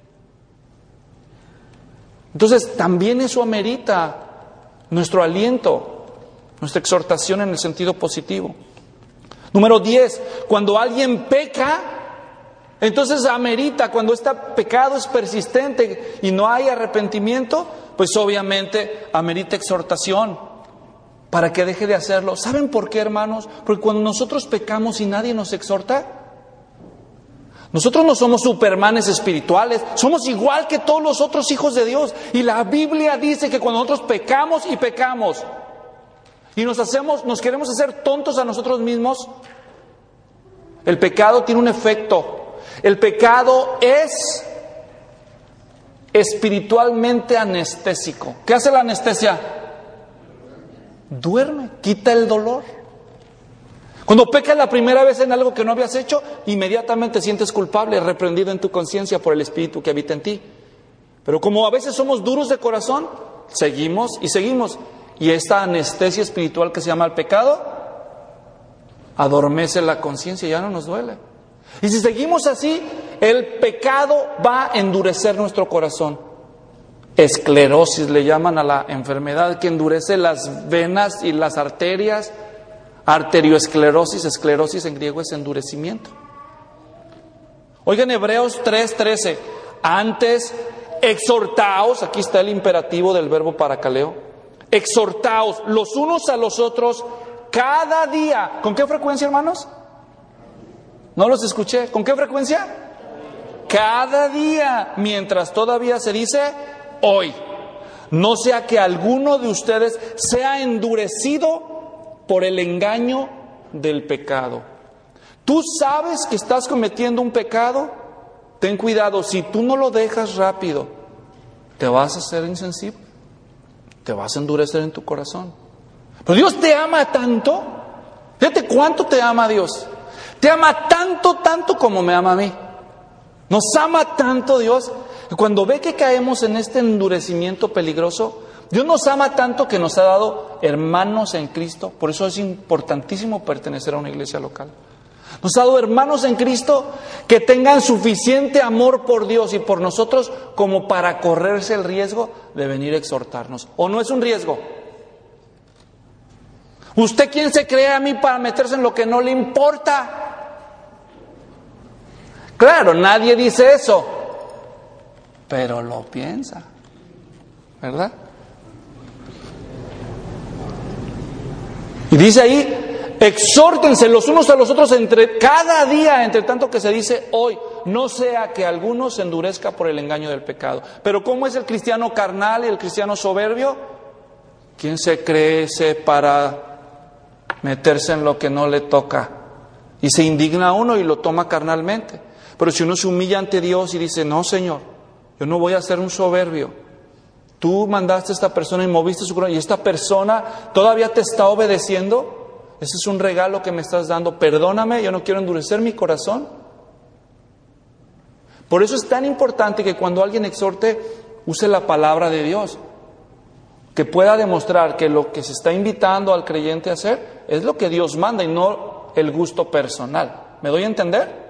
Entonces también eso amerita nuestro aliento, nuestra exhortación en el sentido positivo. Número diez, cuando alguien peca, entonces amerita, cuando este pecado es persistente y no hay arrepentimiento, pues obviamente amerita exhortación para que deje de hacerlo. ¿Saben por qué, hermanos? Porque cuando nosotros pecamos y nadie nos exhorta, nosotros no somos supermanes espirituales, somos igual que todos los otros hijos de Dios. Y la Biblia dice que cuando nosotros pecamos y pecamos y nos hacemos, nos queremos hacer tontos a nosotros mismos, el pecado tiene un efecto. El pecado es espiritualmente anestésico. ¿Qué hace la anestesia? Duerme, quita el dolor. Cuando pecas la primera vez en algo que no habías hecho, inmediatamente te sientes culpable, reprendido en tu conciencia por el Espíritu que habita en ti. Pero como a veces somos duros de corazón, seguimos y seguimos. Y esta anestesia espiritual que se llama el pecado, adormece la conciencia y ya no nos duele. Y si seguimos así, el pecado va a endurecer nuestro corazón. Esclerosis le llaman a la enfermedad que endurece las venas y las arterias. Arterioesclerosis, esclerosis en griego es endurecimiento. Oigan, Hebreos tres trece. Antes, exhortaos, aquí está el imperativo del verbo parakaleo. Exhortaos los unos a los otros cada día. ¿Con qué frecuencia, hermanos? No los escuché. ¿Con qué frecuencia? Cada día, mientras todavía se dice hoy. No sea que alguno de ustedes sea endurecido por el engaño del pecado. Tú sabes que estás cometiendo un pecado. Ten cuidado, si tú no lo dejas rápido, te vas a hacer insensible, te vas a endurecer en tu corazón. Pero Dios te ama tanto. Fíjate cuánto te ama Dios. Te ama tanto, tanto como me ama a mí. Nos ama tanto Dios, que cuando ve que caemos en este endurecimiento peligroso, Dios nos ama tanto que nos ha dado hermanos en Cristo. Por eso es importantísimo pertenecer a una iglesia local. Nos ha dado hermanos en Cristo que tengan suficiente amor por Dios y por nosotros como para correrse el riesgo de venir a exhortarnos. ¿O no es un riesgo? ¿Usted quién se cree a mí para meterse en lo que no le importa? Claro, nadie dice eso, pero lo piensa, ¿verdad? Y dice ahí, exhórtense los unos a los otros entre cada día, entre tanto que se dice hoy, no sea que alguno se endurezca por el engaño del pecado. Pero ¿cómo es el cristiano carnal y el cristiano soberbio? ¿Quién se cree ese para meterse en lo que no le toca? Y se indigna uno y lo toma carnalmente. Pero si uno se humilla ante Dios y dice, no, Señor, yo no voy a ser un soberbio. Tú mandaste a esta persona y moviste su corazón, y esta persona todavía te está obedeciendo. Ese es un regalo que me estás dando. Perdóname, yo no quiero endurecer mi corazón. Por eso es tan importante que cuando alguien exhorte, use la palabra de Dios, que pueda demostrar que lo que se está invitando al creyente a hacer es lo que Dios manda y no el gusto personal. ¿Me doy a entender?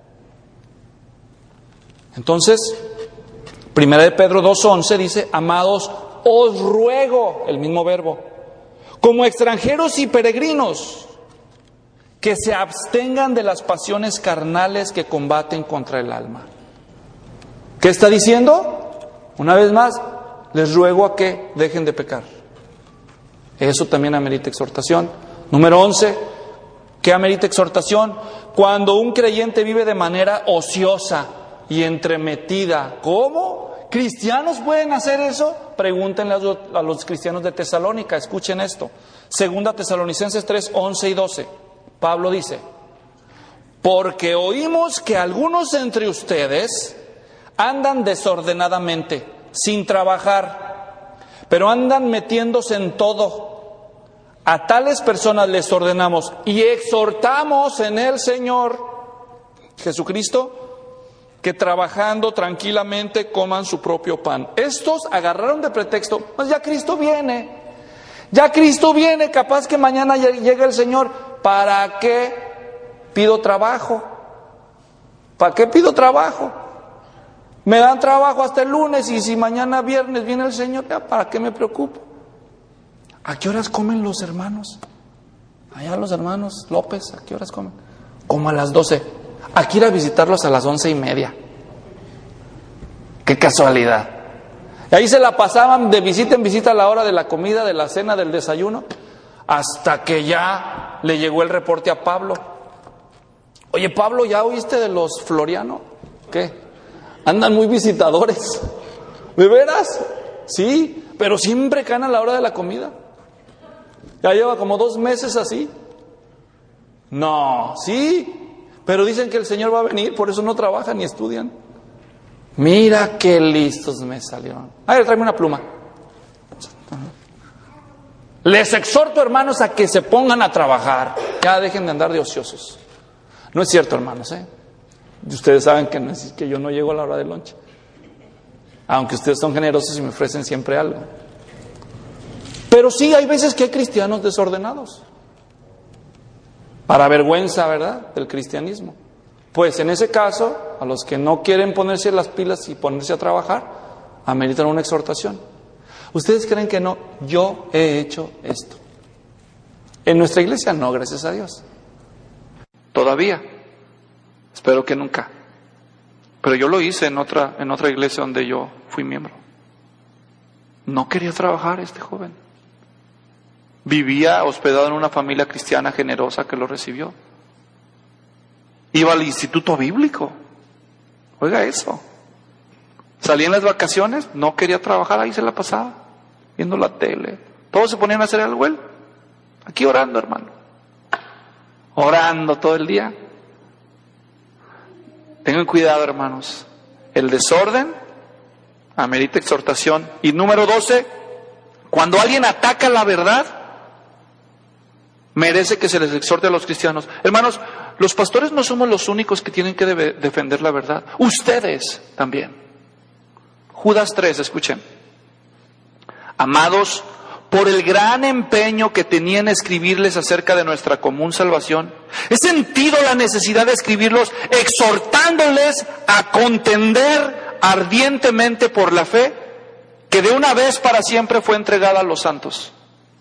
Entonces, Primera de Pedro dos once dice, amados, os ruego, el mismo verbo, como extranjeros y peregrinos, que se abstengan de las pasiones carnales que combaten contra el alma. ¿Qué está diciendo? Una vez más, les ruego a que dejen de pecar. Eso también amerita exhortación. Número once, ¿qué amerita exhortación? Cuando un creyente vive de manera ociosa y entremetida. ¿Cómo? ¿Cristianos pueden hacer eso? Pregúntenle a los cristianos de Tesalónica. Escuchen esto. Segunda Tesalonicenses tres, once y doce. Pablo dice, porque oímos que algunos entre ustedes andan desordenadamente, sin trabajar, pero andan metiéndose en todo. A tales personas les ordenamos y exhortamos en el Señor Jesucristo que trabajando tranquilamente coman su propio pan. Estos agarraron de pretexto, pues ya Cristo viene, ya Cristo viene, capaz que mañana llega el Señor. ¿Para qué pido trabajo? ¿Para qué pido trabajo? Me dan trabajo hasta el lunes y si mañana viernes viene el Señor, ¿para qué me preocupo? ¿A qué horas comen los hermanos? Allá los hermanos López, ¿a qué horas comen? Como a las doce. Aquí ir a visitarlos a las once y media. ¡Qué casualidad! Y ahí se la pasaban de visita en visita a la hora de la comida, de la cena, del desayuno, hasta que ya le llegó el reporte a Pablo. Oye, Pablo, ¿ya oíste de los Floriano? ¿Qué? Andan muy visitadores. ¿De veras? Sí, pero siempre caen a la hora de la comida. Ya lleva como dos meses así. No, sí, pero dicen que el Señor va a venir, por eso no trabajan ni estudian. Mira qué listos me salieron. A ver, tráeme una pluma. Les exhorto, hermanos, a que se pongan a trabajar. ya dejen de andar de ociosos. No es cierto, hermanos, ¿eh? Ustedes saben que, no es, que yo no llego a la hora del lonche. Aunque ustedes son generosos y me ofrecen siempre algo. Pero sí, hay veces que hay cristianos desordenados. Para vergüenza, ¿verdad?, del cristianismo. Pues en ese caso, a los que no quieren ponerse las pilas y ponerse a trabajar, ameritan una exhortación. ¿Ustedes creen que no? Yo he hecho esto. En nuestra iglesia no, gracias a Dios. Todavía. Espero que nunca. Pero yo lo hice en otra, en otra iglesia donde yo fui miembro. No quería trabajar este joven. Vivía hospedado en una familia cristiana generosa que lo recibió. Iba al instituto bíblico. Oiga eso. Salía en las vacaciones, no quería trabajar, ahí se la pasaba, viendo la tele. Todos se ponían a hacer algo él. Aquí orando, hermano. Orando todo el día. Tengan cuidado, hermanos. El desorden amerita exhortación. Y número doce, cuando alguien ataca la verdad, merece que se les exhorte a los cristianos. Hermanos, los pastores no somos los únicos que tienen que debe, defender la verdad. Ustedes también. Judas tres, escuchen. Amados, por el gran empeño que tenía en escribirles acerca de nuestra común salvación, he sentido la necesidad de escribirlos exhortándoles a contender ardientemente por la fe que de una vez para siempre fue entregada a los santos.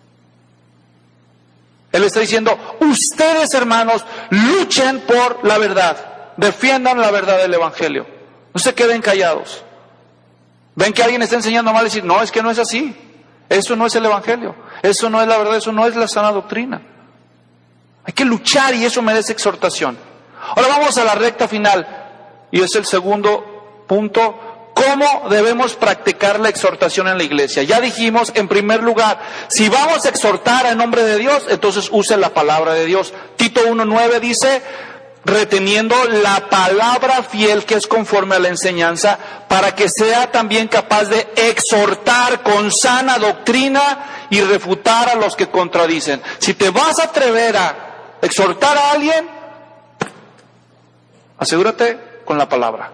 Él está diciendo, ustedes, hermanos, luchen por la verdad, defiendan la verdad del Evangelio, no se queden callados. Ven que alguien está enseñando mal y decir, no, es que no es así, eso no es el Evangelio, eso no es la verdad, eso no es la sana doctrina. Hay que luchar y eso merece exhortación. Ahora vamos a la recta final y es el segundo punto. ¿Cómo debemos practicar la exhortación en la iglesia? Ya dijimos, en primer lugar, si vamos a exhortar en nombre de Dios, entonces use la palabra de Dios. Tito uno nueve dice, reteniendo la palabra fiel que es conforme a la enseñanza, para que sea también capaz de exhortar con sana doctrina y refutar a los que contradicen. Si te vas a atrever a exhortar a alguien, asegúrate con la palabra.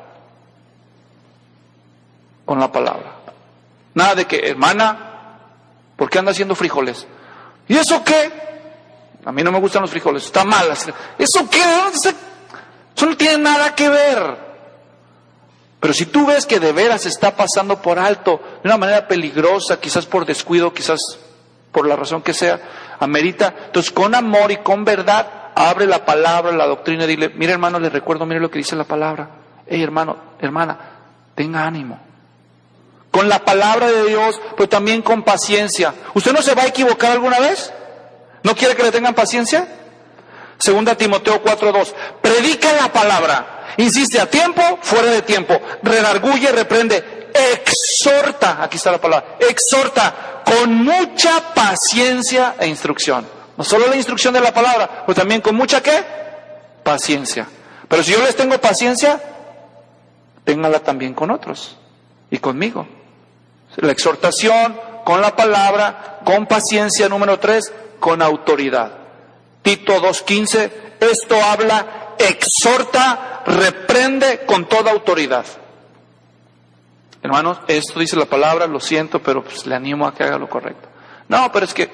Con la palabra. Nada de que, hermana, ¿por qué anda haciendo frijoles? ¿Y eso qué? A mí no me gustan los frijoles, está mal. ¿Eso qué? Eso no tiene nada que ver. Pero si tú ves que de veras está pasando por alto, de una manera peligrosa, quizás por descuido, quizás por la razón que sea, amerita, entonces con amor y con verdad, abre la palabra, la doctrina, y dile, mire hermano, le recuerdo, mire lo que dice la palabra. Hey hermano, hermana, tenga ánimo. Con la palabra de Dios, pero también con paciencia. ¿Usted no se va a equivocar alguna vez? ¿No quiere que le tengan paciencia? Segunda Timoteo cuatro dos. Predica la palabra. Insiste a tiempo, fuera de tiempo. Redarguye, reprende. Exhorta. Aquí está la palabra. Exhorta con mucha paciencia e instrucción. No solo la instrucción de la palabra, pero también con mucha ¿qué? Paciencia. Pero si yo les tengo paciencia, ténganla también con otros y conmigo. La exhortación con la palabra, con paciencia. Número tres, con autoridad. Tito dos quince, esto habla, exhorta, reprende con toda autoridad. Hermanos, esto dice la palabra, lo siento, pero pues le animo a que haga lo correcto. No, pero es que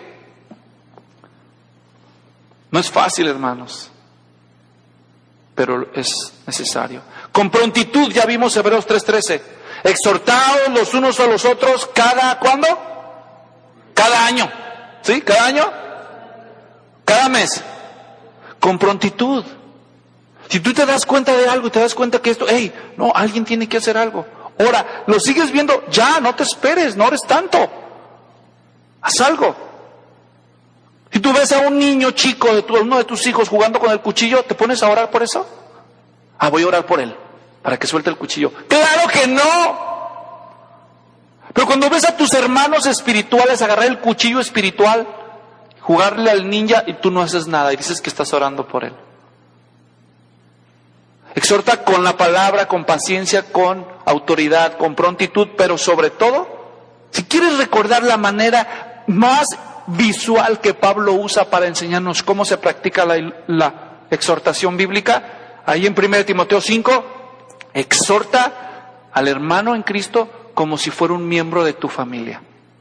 no es fácil, hermanos, pero es necesario. Con prontitud, ya vimos Hebreos tres trece. Exhortados los unos a los otros cada, ¿cuándo? Cada año. ¿Sí? ¿Cada año? Cada mes. Con prontitud. Si tú te das cuenta de algo y te das cuenta que esto, hey, no, alguien tiene que hacer algo. Ahora, lo sigues viendo, ya, no te esperes, no eres tanto. Haz algo. Si tú ves a un niño chico, de tu, uno de tus hijos jugando con el cuchillo, ¿te pones a orar por eso? Ah, voy a orar por él, para que suelte el cuchillo. ¡Claro que no! Pero cuando ves a tus hermanos espirituales agarrar el cuchillo espiritual, jugarle al ninja y tú no haces nada y dices que estás orando por él. Exhorta con la palabra, con paciencia, con autoridad, con prontitud, pero sobre todo, si quieres recordar la manera más visual que Pablo usa para enseñarnos cómo se practica la, la exhortación bíblica. Ahí en primera Timoteo cinco, exhorta al hermano en Cristo como si fuera un miembro de tu familia.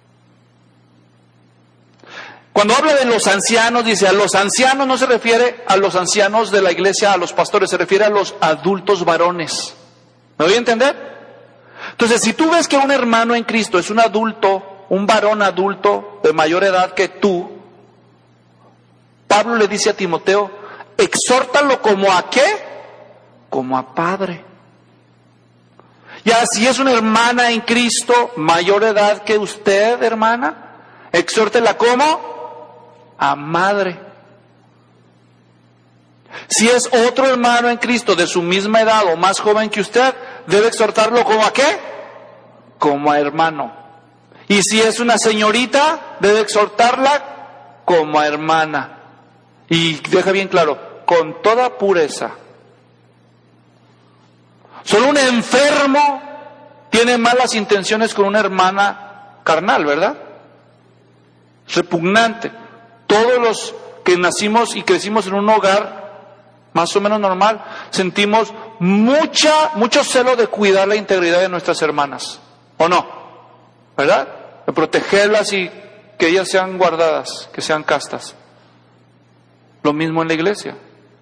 Cuando habla de los ancianos, dice, a los ancianos no se refiere a los ancianos de la iglesia, a los pastores, se refiere a los adultos varones. ¿Me voy a entender? Entonces, si tú ves que un hermano en Cristo es un adulto, un varón adulto de mayor edad que tú, Pablo le dice a Timoteo, exhórtalo como a ¿qué? Como a padre. Ya si es una hermana en Cristo, mayor edad que usted, hermana, exhórtela como a madre. Si es otro hermano en Cristo de su misma edad o más joven que usted, debe exhortarlo como a ¿qué? Como a hermano. Y si es una señorita, debe exhortarla como a hermana. Y deja bien claro, con toda pureza. Solo un enfermo tiene malas intenciones con una hermana carnal, ¿verdad? Repugnante. Todos los que nacimos y crecimos en un hogar más o menos normal, sentimos mucha, mucho celo de cuidar la integridad de nuestras hermanas, ¿o no? ¿Verdad? De protegerlas y que ellas sean guardadas, que sean castas. Lo mismo en la iglesia.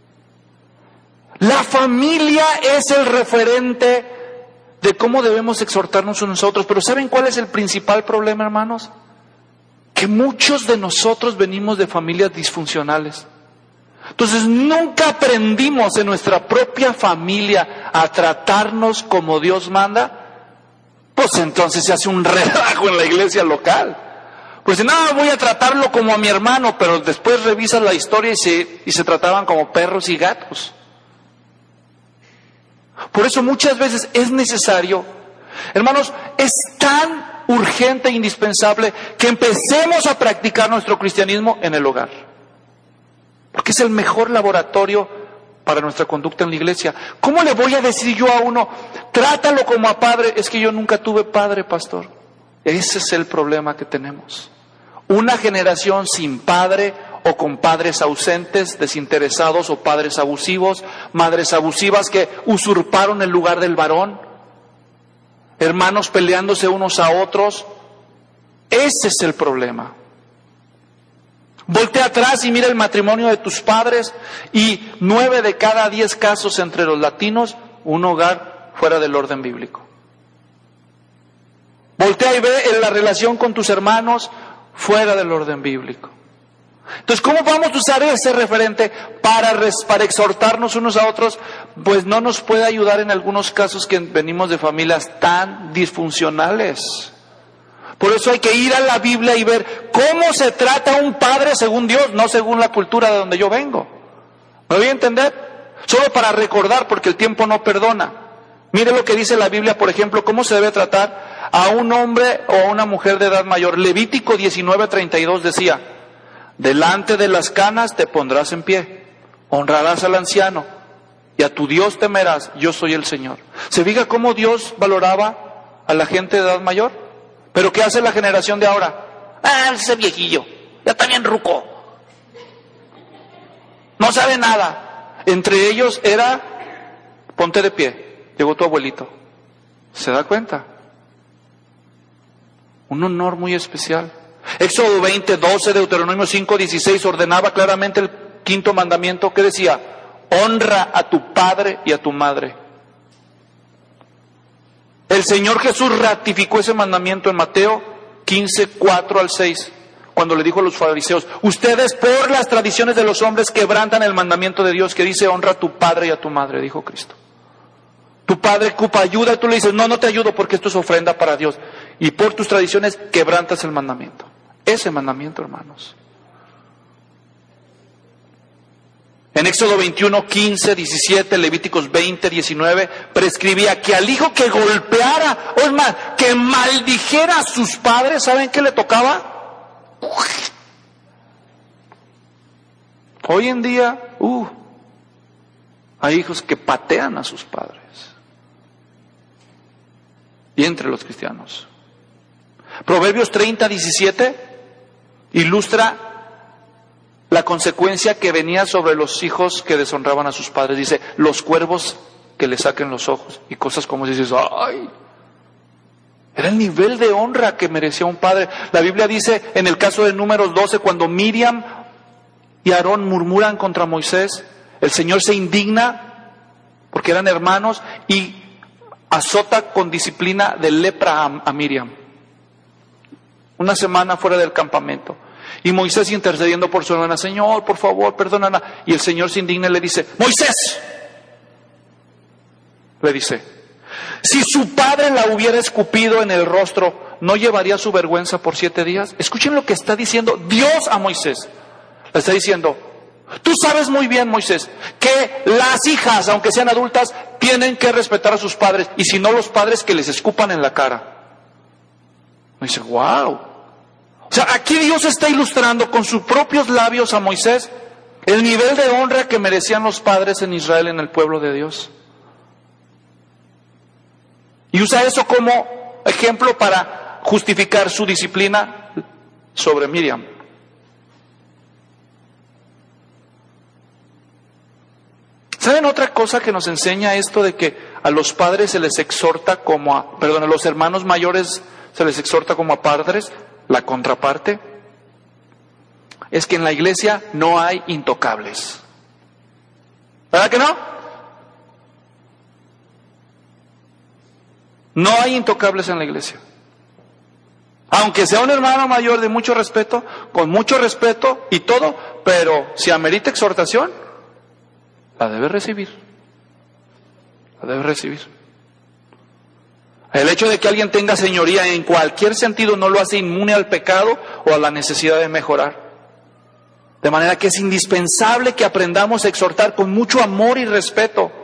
La familia es el referente de cómo debemos exhortarnos unos a otros. Pero ¿saben cuál es el principal problema, hermanos? Que muchos de nosotros venimos de familias disfuncionales. Entonces nunca aprendimos en nuestra propia familia a tratarnos como Dios manda. Pues entonces se hace un relajo en la iglesia local. Pues no, voy a tratarlo como a mi hermano, pero después revisas la historia y se, y se trataban como perros y gatos. Por eso muchas veces es necesario, hermanos, es tan urgente e indispensable que empecemos a practicar nuestro cristianismo en el hogar. Porque es el mejor laboratorio para nuestra conducta en la iglesia. ¿Cómo le voy a decir yo a uno, trátalo como a padre? Es que yo nunca tuve padre, pastor. Ese es el problema que tenemos. Una generación sin padre o con padres ausentes, desinteresados o padres abusivos, madres abusivas que usurparon el lugar del varón, hermanos peleándose unos a otros. Ese es el problema. Voltea atrás y mira el matrimonio de tus padres y nueve de cada diez casos entre los latinos, un hogar fuera del orden bíblico. Voltea y ve en la relación con tus hermanos fuera del orden bíblico. Entonces, ¿cómo vamos a usar ese referente para, para exhortarnos unos a otros? Pues no nos puede ayudar en algunos casos que venimos de familias tan disfuncionales. Por eso hay que ir a la Biblia y ver cómo se trata un padre según Dios, no según la cultura de donde yo vengo. ¿Me voy a entender? Solo para recordar, porque el tiempo no perdona. Mire lo que dice la Biblia, por ejemplo, cómo se debe tratar a un hombre o a una mujer de edad mayor. Levítico diecinueve treinta y dos decía, delante de las canas te pondrás en pie, honrarás al anciano y a tu Dios temerás, yo soy el Señor. ¿Se fija cómo Dios valoraba a la gente de edad mayor? ¿Pero qué hace la generación de ahora? Ah, ese viejillo, ya está bien ruco. No sabe nada. Entre ellos era, ponte de pie, llegó tu abuelito. ¿Se da cuenta? Un honor muy especial. Éxodo veinte, doce, Deuteronomio cinco, dieciséis ordenaba claramente el quinto mandamiento que decía, honra a tu padre y a tu madre. El Señor Jesús ratificó ese mandamiento en Mateo quince, cuatro al seis, cuando le dijo a los fariseos, ustedes por las tradiciones de los hombres quebrantan el mandamiento de Dios que dice, honra a tu padre y a tu madre, dijo Cristo. Tu padre ocupa ayuda y tú le dices, no, no te ayudo porque esto es ofrenda para Dios. Y por tus tradiciones quebrantas el mandamiento. Ese mandamiento, hermanos. En Éxodo veintiuno, quince, diecisiete, Levíticos veinte, diecinueve, prescribía que al hijo que golpeara, o es más, que maldijera a sus padres, ¿saben qué le tocaba? Hoy en día, uh, hay hijos que patean a sus padres. Y entre los cristianos. Proverbios treinta, diecisiete, ilustra la consecuencia que venía sobre los hijos que deshonraban a sus padres. Dice, los cuervos que le saquen los ojos, y cosas como dices, ¡ay! Era el nivel de honra que merecía un padre. La Biblia dice en el caso de Números doce, cuando Miriam y Aarón murmuran contra Moisés, el Señor se indigna porque eran hermanos y azota con disciplina de lepra a, a Miriam. Una semana fuera del campamento. Y Moisés intercediendo por su hermana, Señor, por favor, perdónala. Y el Señor se indigna y le dice, Moisés, le dice, si su padre la hubiera escupido en el rostro, ¿no llevaría su vergüenza por siete días? Escuchen lo que está diciendo Dios a Moisés. Le está diciendo, tú sabes muy bien, Moisés, que las hijas, aunque sean adultas, tienen que respetar a sus padres. Y si no, los padres que les escupan en la cara. Me dice, wow. O sea, aquí Dios está ilustrando con sus propios labios a Moisés el nivel de honra que merecían los padres en Israel, en el pueblo de Dios. Y usa eso como ejemplo para justificar su disciplina sobre Miriam. ¿Saben otra cosa que nos enseña esto de que a los padres se les exhorta como a, perdón, a los hermanos mayores se les exhorta como a padres? La contraparte es que en la iglesia no hay intocables. ¿Verdad que no? No hay intocables en la iglesia. Aunque sea un hermano mayor de mucho respeto, con mucho respeto y todo, pero si amerita exhortación, la debe recibir. La debe recibir. El hecho de que alguien tenga señoría en cualquier sentido no lo hace inmune al pecado o a la necesidad de mejorar. De manera que es indispensable que aprendamos a exhortar con mucho amor y respeto.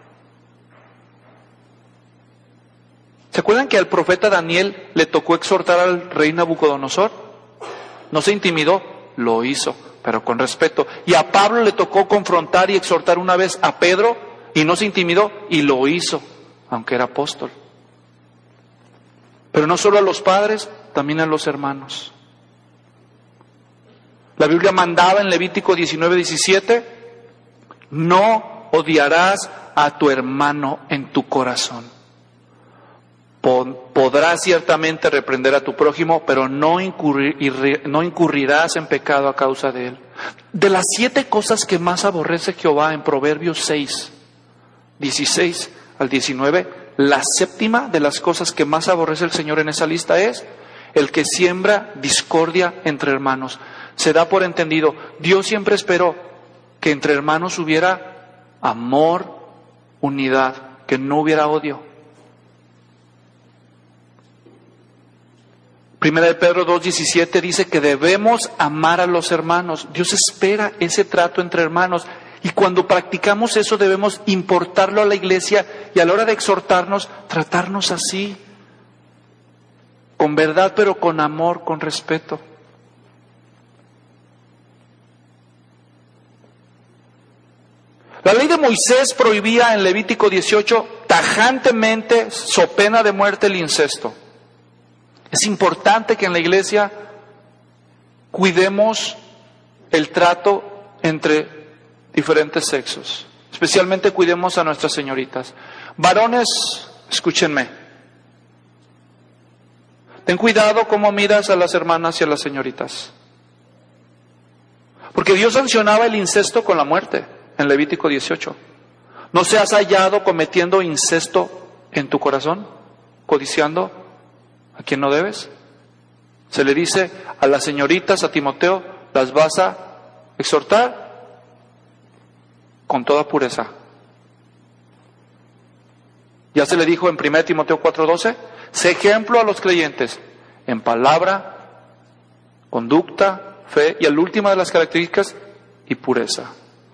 ¿Se acuerdan que al profeta Daniel le tocó exhortar al rey Nabucodonosor? No se intimidó, lo hizo, pero con respeto. Y a Pablo le tocó confrontar y exhortar una vez a Pedro y no se intimidó y lo hizo, aunque era apóstol. Pero no solo a los padres, también a los hermanos. La Biblia mandaba en Levítico diecinueve diecisiete, no odiarás a tu hermano en tu corazón. Podrás ciertamente reprender a tu prójimo, pero no, incurrir, no incurrirás en pecado a causa de él. De las siete cosas que más aborrece Jehová en Proverbios seis, dieciséis al diecinueve, la séptima de las cosas que más aborrece el Señor en esa lista es el que siembra discordia entre hermanos. Se da por entendido, Dios siempre esperó que entre hermanos hubiera amor, unidad, que no hubiera odio. Primera de Pedro dos diecisiete dice que debemos amar a los hermanos. Dios espera ese trato entre hermanos. Y cuando practicamos eso debemos importarlo a la iglesia y a la hora de exhortarnos, tratarnos así. Con verdad, pero con amor, con respeto. La ley de Moisés prohibía en Levítico dieciocho tajantemente, so pena de muerte, el incesto. Es importante que en la iglesia cuidemos el trato entre diferentes sexos. Especialmente cuidemos a nuestras señoritas. Varones, escúchenme. Ten cuidado cómo miras a las hermanas y a las señoritas. Porque Dios sancionaba el incesto con la muerte en Levítico dieciocho. ¿No seas hallado cometiendo incesto en tu corazón? Codiciando a quien no debes. Se le dice a las señoritas, a Timoteo, las vas a exhortar con toda pureza. Ya se le dijo en primera Timoteo cuatro doce, sé ejemplo a los creyentes en palabra, conducta, fe y la última de las características, y pureza.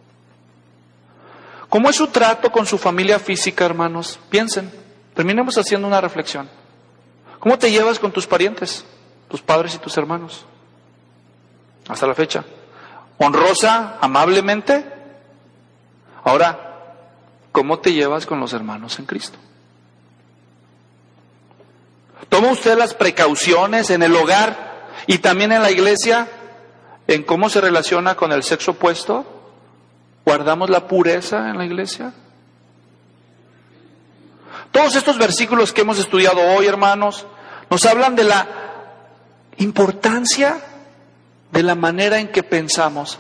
¿Cómo es su trato con su familia física, hermanos? Piensen, terminemos haciendo una reflexión. ¿Cómo te llevas con tus parientes, tus padres y tus hermanos? Hasta la fecha. ¿Honrosa, amablemente? Ahora, ¿cómo te llevas con los hermanos en Cristo? ¿Toma usted las precauciones en el hogar y también en la iglesia en cómo se relaciona con el sexo opuesto? ¿Guardamos la pureza en la iglesia? Todos estos versículos que hemos estudiado hoy, hermanos, nos hablan de la importancia de la manera en que pensamos.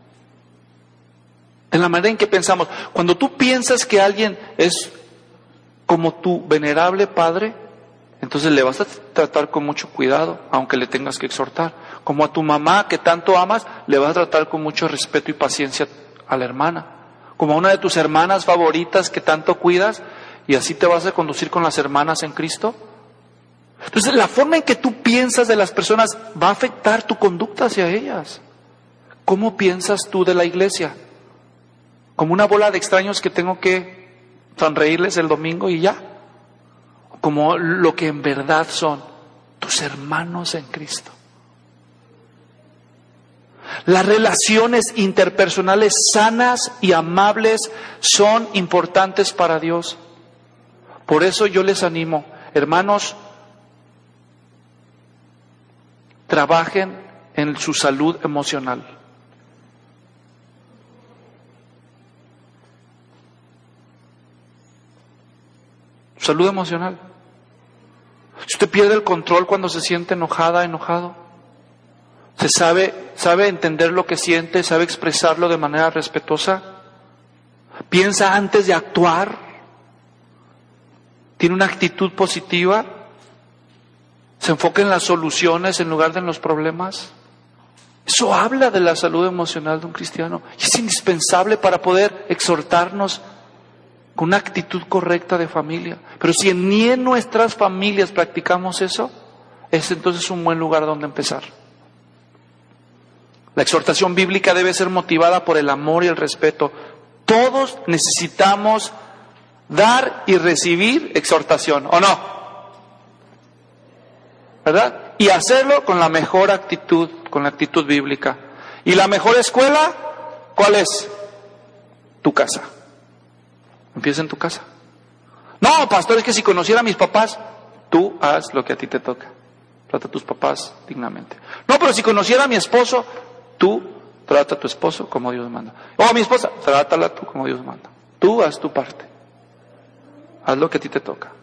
De la manera en que pensamos. Cuando tú piensas que alguien es como tu venerable padre, entonces le vas a tratar con mucho cuidado, aunque le tengas que exhortar. Como a tu mamá que tanto amas, le vas a tratar con mucho respeto y paciencia a la hermana. Como a una de tus hermanas favoritas que tanto cuidas, y así te vas a conducir con las hermanas en Cristo. Entonces, la forma en que tú piensas de las personas va a afectar tu conducta hacia ellas. ¿Cómo piensas tú de la iglesia? ¿Como una bola de extraños que tengo que sonreírles el domingo y ya? ¿Como lo que en verdad son tus hermanos en Cristo? Las relaciones interpersonales sanas y amables son importantes para Dios. Por eso yo les animo, hermanos, trabajen en su salud emocional. Salud emocional. Si usted pierde el control cuando se siente enojada, enojado, se sabe, sabe entender lo que siente, sabe expresarlo de manera respetuosa, piensa antes de actuar, tiene una actitud positiva, se enfoca en las soluciones en lugar de en los problemas. Eso habla de la salud emocional de un cristiano y es indispensable para poder exhortarnos con una actitud correcta de familia. Pero si ni en nuestras familias practicamos eso, es entonces un buen lugar donde empezar. La exhortación bíblica debe ser motivada por el amor y el respeto. Todos necesitamos dar y recibir exhortación, ¿o no? ¿Verdad? Y hacerlo con la mejor actitud, con la actitud bíblica. ¿Y la mejor escuela? ¿Cuál es? Tu casa. Empieza en tu casa. No, pastor, es que si conociera a mis papás, tú haz lo que a ti te toca. Trata a tus papás dignamente. No, pero si conociera a mi esposo, tú trata a tu esposo como Dios manda. O a mi esposa, trátala tú como Dios manda. Tú haz tu parte. Haz lo que a ti te toca.